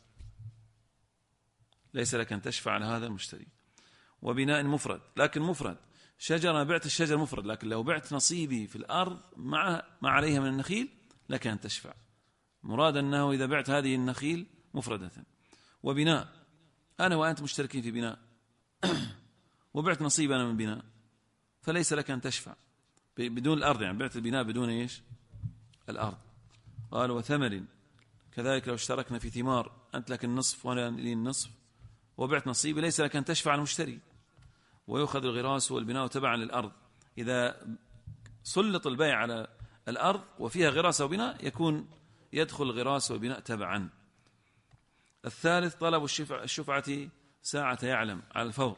ليس لك أن تشفع على هذا المشتري. وبناء مفرد، لكن مفرد شجرة، أنا بعت الشجر مفرد، لكن لو بعت نصيبي في الأرض ما عليها من النخيل لك أن تشفع. مراد أنه إذا بعت هذه النخيل مفردة. وبناء، أنا وأنت مشتركين في بناء وبعت نصيب أنا من بناء، فليس لك أن تشفع بدون الأرض، يعني بعت البناء بدون إيش؟ الأرض. قال: وثمر، كذلك لو اشتركنا في ثمار، أنت لك النصف وأنا لي النصف وبعت نصيبي، ليس لك أن تشفع على المشتري. ويؤخذ الغراس والبناء تبعا للأرض، إذا سلط البيع على الأرض وفيها غراس وبناء يدخل الغراس والبناء تبعا. الثالث طلب الشفعة ساعة يعلم على الفور،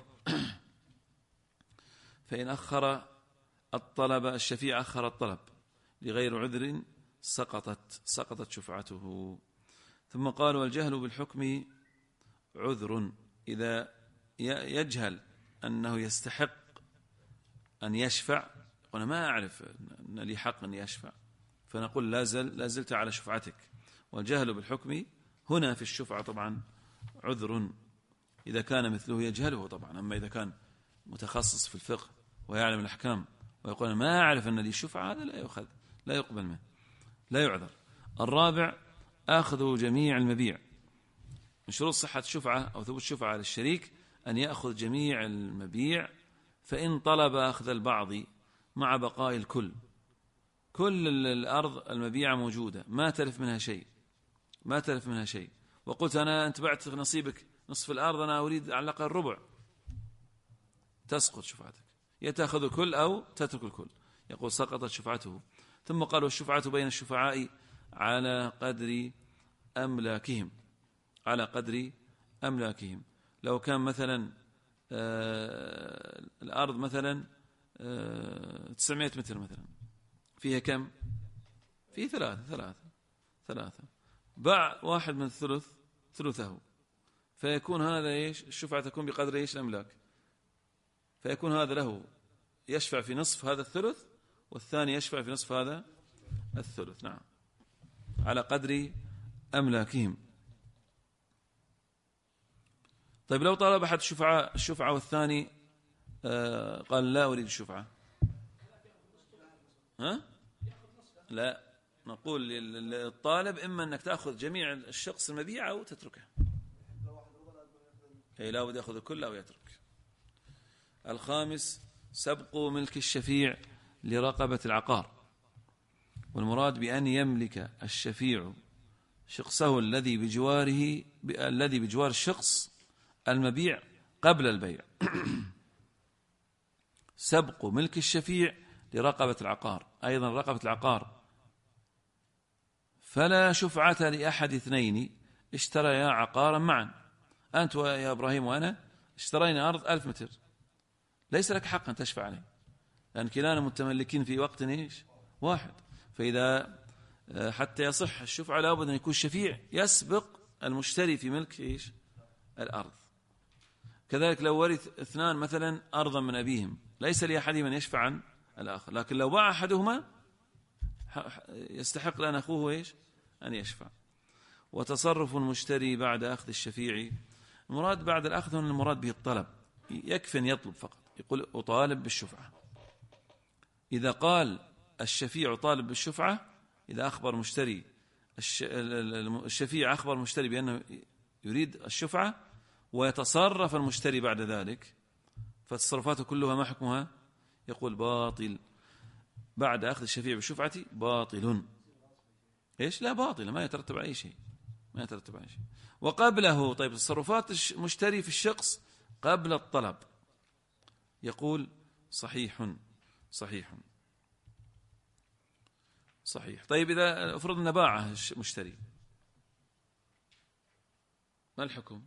فإن أخر الطلب الشفيع أخر الطلب لغير عذر سقطت شفعته. ثم قال: والجهل بالحكم عذر، إذا يجهل أنه يستحق أن يشفع، وأنا ما أعرف أن لي حق أن يشفع، فنقول لا زلت على شفعتك. والجهل بالحكم هنا في الشفعة طبعا عذر إذا كان مثله يجهله طبعا. أما إذا كان متخصص في الفقه ويعلم الأحكام ويقول ما أعرف أن لي الشفعة، هذا لا يؤخذ، لا يقبل منه، لا يعذر. الرابع أخذ جميع المبيع. من شروط صحة الشفعة أو ثبوت الشفعة على الشريك أن يأخذ جميع المبيع، فإن طلب أخذ البعض مع بقاء الكل، كل الأرض المبيعة موجودة ما تلف منها شيء، وقلت أنت بعت نصيبك نصف الأرض، أنا أريد على الأقل الربع، تسقط شفعتك، يتأخذ الكل أو تترك الكل، يقول سقطت شفعته. ثم قال: والشفعة بين الشفعاء على قدر أملاكهم. لو كان مثلا الأرض مثلا 900 متر مثلا، فيها كم؟ فيه ثلاثة، باع واحد من ثلثه، فيكون هذا إيش؟ الشفعة تكون بقدر إيش؟ الأملاك، فيكون هذا له يشفع في نصف هذا الثلث، والثاني يشفع في نصف هذا الثلث. نعم، على قدر أملاكهم. طيب لو طلب أحد الشفعة والثاني قال لا أريد الشفعة، لا، نقول للطالب إما أنك تأخذ جميع الشخص المبيع أو تتركه، لا بد يأخذ الكل أو يترك. الخامس سبق ملك الشفيع لرقبة العقار، والمراد بأن يملك الشفيع شخصه الذي بجوار الشخص المبيع قبل البيع. سبق ملك الشفيع لرقبة العقار، أيضا رقبة العقار. فلا شفعة لأحد اثنين اشتريا عقارا معا، أنت يا إبراهيم وأنا اشترينا أرض 1000 متر، ليس لك حق أن تشفع عليه، لأن كلانا متملكين في وقت واحد. فإذا حتى يصح الشفعة لابد أن يكون الشفيع يسبق المشتري في ملك الأرض. كذلك لو ورث اثنان مثلا أرضا من أبيهم، ليس لأحدهم أن يشفع عن الآخر، لكن لو باع أحدهما يستحق لأن أخوه أن يشفع. وتصرف المشتري بعد أخذ الشفيع، المراد بعد الأخذ هنا المراد به الطلب، يكفي أن يطلب فقط، يقول أطالب بالشفعة. إذا قال الشفيع طالب بالشفعة، إذا أخبر مشتري الشفيع أخبر المشتري بأنه يريد الشفعة ويتصرف المشتري بعد ذلك، فتصرفاته كلها ما حكمها؟ يقول باطل بعد أخذ الشفيع بالشفعة، باطل. إيش؟ لا باطل، ما يترتب عليه شيء، ما يترتب عليه شيء. وقبله، طيب تصرفات المشتري في الشخص قبل الطلب، يقول صحيح صحيح صحيح. طيب إذا أفرضنا باعه مشتري، ما الحكم؟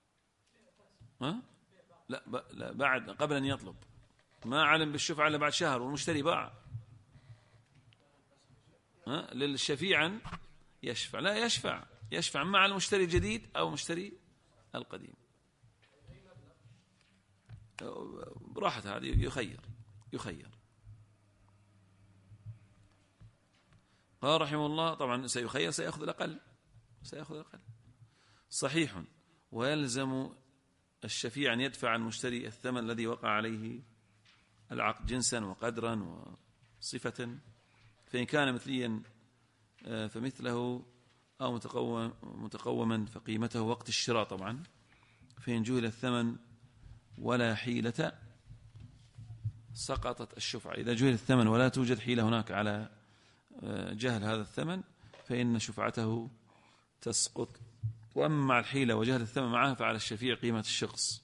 لا بعد، قبل أن يطلب، ما علم بالشفعة إلا بعد شهر والمشتري باع، للشفيع يشفع، لا يشفع مع المشتري الجديد أو مشتري القديم، براحة، هذه يخير. قال رحمه الله طبعا سيخير، سيأخذ الأقل. صحيح. ويلزم الشفيع أن يدفع عن المشتري الثمن الذي وقع عليه العقد جنسا وقدرا وصفة، فإن كان مثليا فمثله، أو متقوما فقيمته وقت الشراء طبعا، فإن جهل الثمن ولا حيلة سقطت الشفعة. إذا جهل الثمن ولا توجد حيلة هناك على جهل هذا الثمن، فإن شفعته تسقط. وأما مع الحيلة وجهل الثمن معه، فعلى الشفيع قيمة الشخص،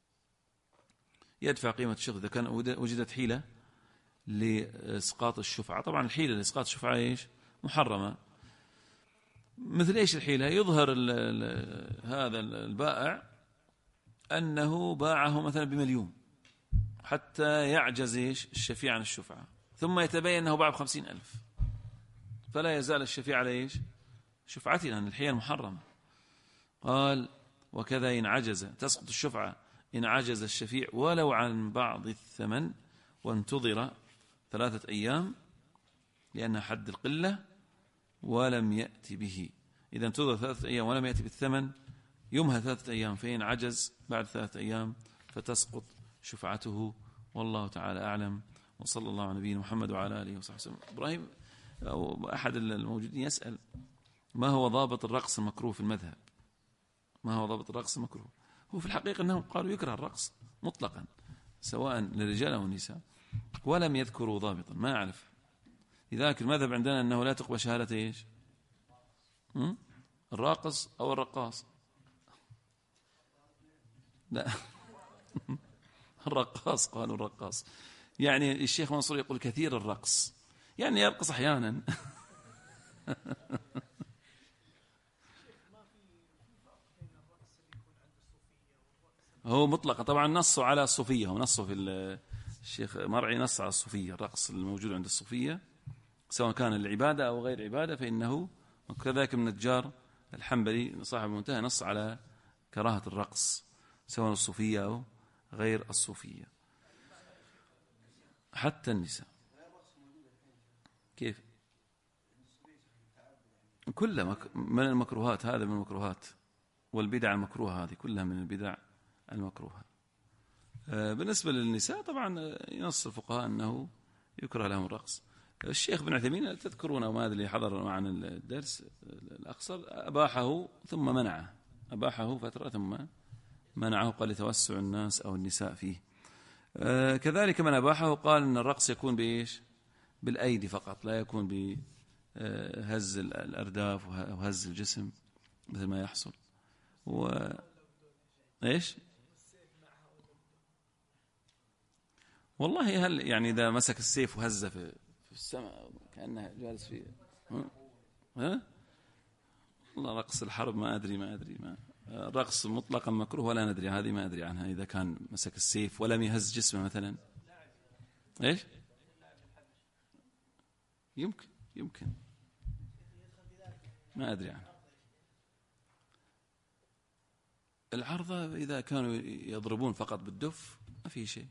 يدفع قيمة الشخص إذا كان وجدت حيلة لإسقاط الشفعة. طبعا الحيلة لإسقاط الشفعة محرمة. مثل إيش الحيلة؟ يظهر هذا البائع أنه باعه مثلا ب1,000,000 حتى يعجز الشفيع عن الشفعة، ثم يتبين أنه باع ب50,000، فلا يزال الشفيع على شفعته، لأن الحيل محرمة. قال وكذا إن عجز تسقط الشفعة إن عجز الشفيع ولو عن بعض الثمن وانتظر 3 أيام، لأن حد القلة، ولم يأتي به. إذا انتظر 3 أيام ولم يأتي بالثمن يمهل 3 أيام، فإن عجز بعد 3 أيام فتسقط شفعته. والله تعالى أعلم، وصلى الله على نبينا محمد وعلى آله وصحبه وسلم. إبراهيم أو أحد الموجودين يسأل: ما هو ضابط الرقص المكروه في المذهب؟ ما هو ضابط الرقص المكروه؟ هو في الحقيقة أنهم قالوا يكره الرقص مطلقا سواء للرجال أو النساء، ولم يذكروا ضابطا، ما أعرف. لذلك المذهب عندنا أنه لا تقبل شهادة إيش؟ الراقص أو الرقاص؟ لا الرقاص، قالوا الرقاص. يعني الشيخ منصور يقول كثير الرقص، يعني يرقص أحيانا. هو مطلق طبعا، نصوا على الصوفية، ونصوا في الشيخ مرعي نص على الصوفية، الرقص الموجود عند الصوفية سواء كان العبادة أو غير عبادة فإنه، وكذلك من النجار الحنبلي صاحب المنتهى نص على كراهة الرقص سواء الصوفية أو غير الصوفية، حتى النساء. كيف؟ كلها من المكروهات، هذا من المكروهات، والبدع المكروهة هذه كلها من البدع المكروهة. بالنسبة للنساء طبعا ينص الفقهاء أنه يكره لهم الرقص. الشيخ بن عثيمين تذكرون وما أدري اللي حضر معنا الدرس الأقصر أباحه ثم منعه، أباحه فترة ثم منعه، قال لتوسع الناس أو النساء فيه. كذلك من أباحه قال أن الرقص يكون بإيش؟ بالأيدي فقط، لا يكون بهز الأرداف وهز الجسم مثل ما يحصل. إيش؟ والله هل يعني إذا مسك السيف وهزه في السماء كأنه جالس في والله رقص الحرب ما أدري الرقص مطلقا مكروه ولا ندري، هذه ما أدري عنها. إذا كان مسك السيف ولم يهز جسمه مثلا، إيش؟ يمكن ما أدري عنها. العرضة إذا كانوا يضربون فقط بالدف ما في شيء.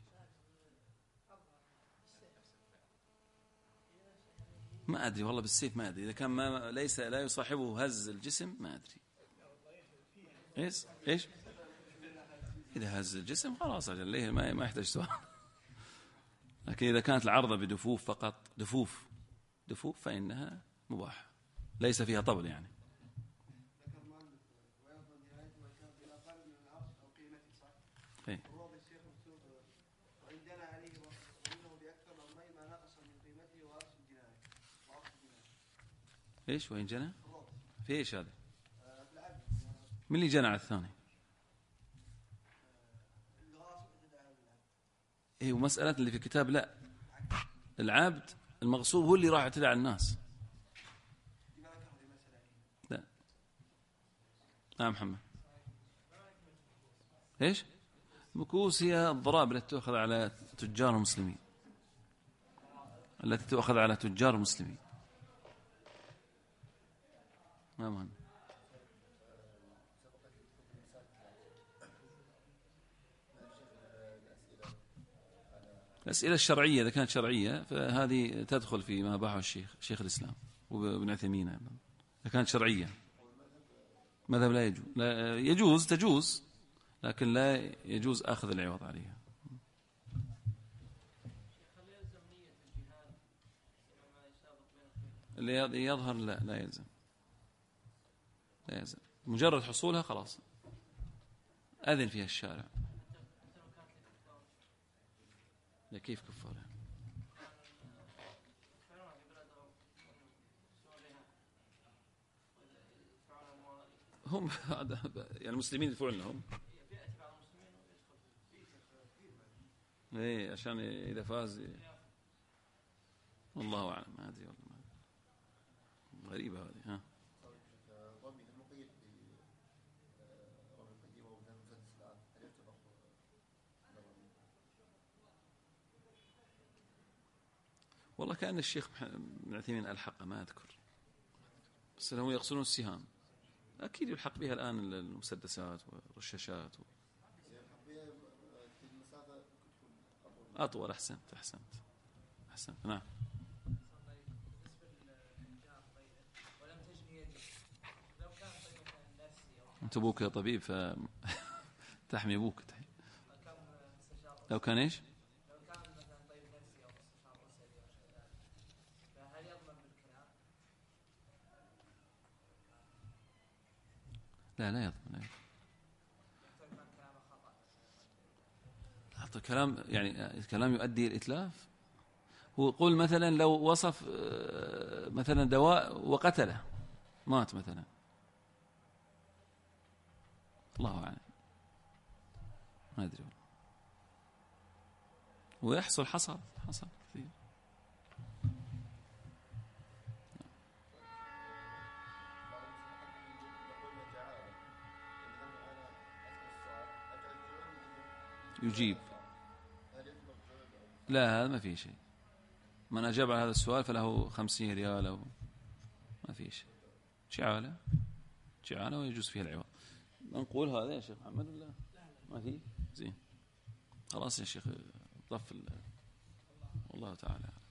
ما أدري والله بالسيف ما أدري، إذا كان ما ليس لا يصاحبه هز الجسم ما أدري. إيش؟ إذا هز الجسم خلاص أجل ليه ما يحتاج سؤال. لكن إذا كانت العرضة بدفوف فقط، دفوف فإنها مباح، ليس فيها طبل يعني. إيه. إيش وين جنى؟ في إيش هذا؟ من اللي جنى على الثاني؟ إيه، ومسألة اللي في الكتاب لا، العبد المغصوب هو اللي راح يعتدي على الناس. لا. نعم محمد. إيش؟ مكوس هي الضرائب التي تؤخذ على تجار المسلمين، التي تؤخذ على تجار المسلمين. ما مهم. الأسئلة الشرعية إذا كانت شرعية فهذه تدخل في ما باحه شيخ الإسلام وابن عثيمين. إذا كانت شرعية مذهب لا يجوز، تجوز لكن لا يجوز أخذ العوض عليها. اللي يظهر لا يلزم، مجرد حصولها خلاص أذن فيها الشارع. لا كيف كفارة؟ هم يعني المسلمين يدفعون لهم، ايه عشان إذا فاز. والله أعلم، ما أدري والله، غريبة هذه. ها والله كأن الشيخ ابن عثيمين ألحق، ما أذكر، بس هم يقصدون السهام، أكيد يلحق بها الآن المسدسات والرشاشات أطول. أحسنت. نعم. أنت أبوك يا طبيب فتحمي أبوك. لو كان إيش؟ لا يضمن. حتى الكلام يعني الكلام يؤدي الإتلاف. هو قول مثلا لو وصف مثلا دواء وقتله، مات مثلا، الله أعلم، ما أدري، ويحصل حصل كثير. يجيب. لا هذا ما فيه شيء، من أجاب على هذا السؤال فله 50 ريال أو ما فيه شيء. جعالة ويجوز فيها العوض. نقول هذا يا شيخ محمد ولا ما فيه؟ زين خلاص يا شيخ ضف. والله تعالى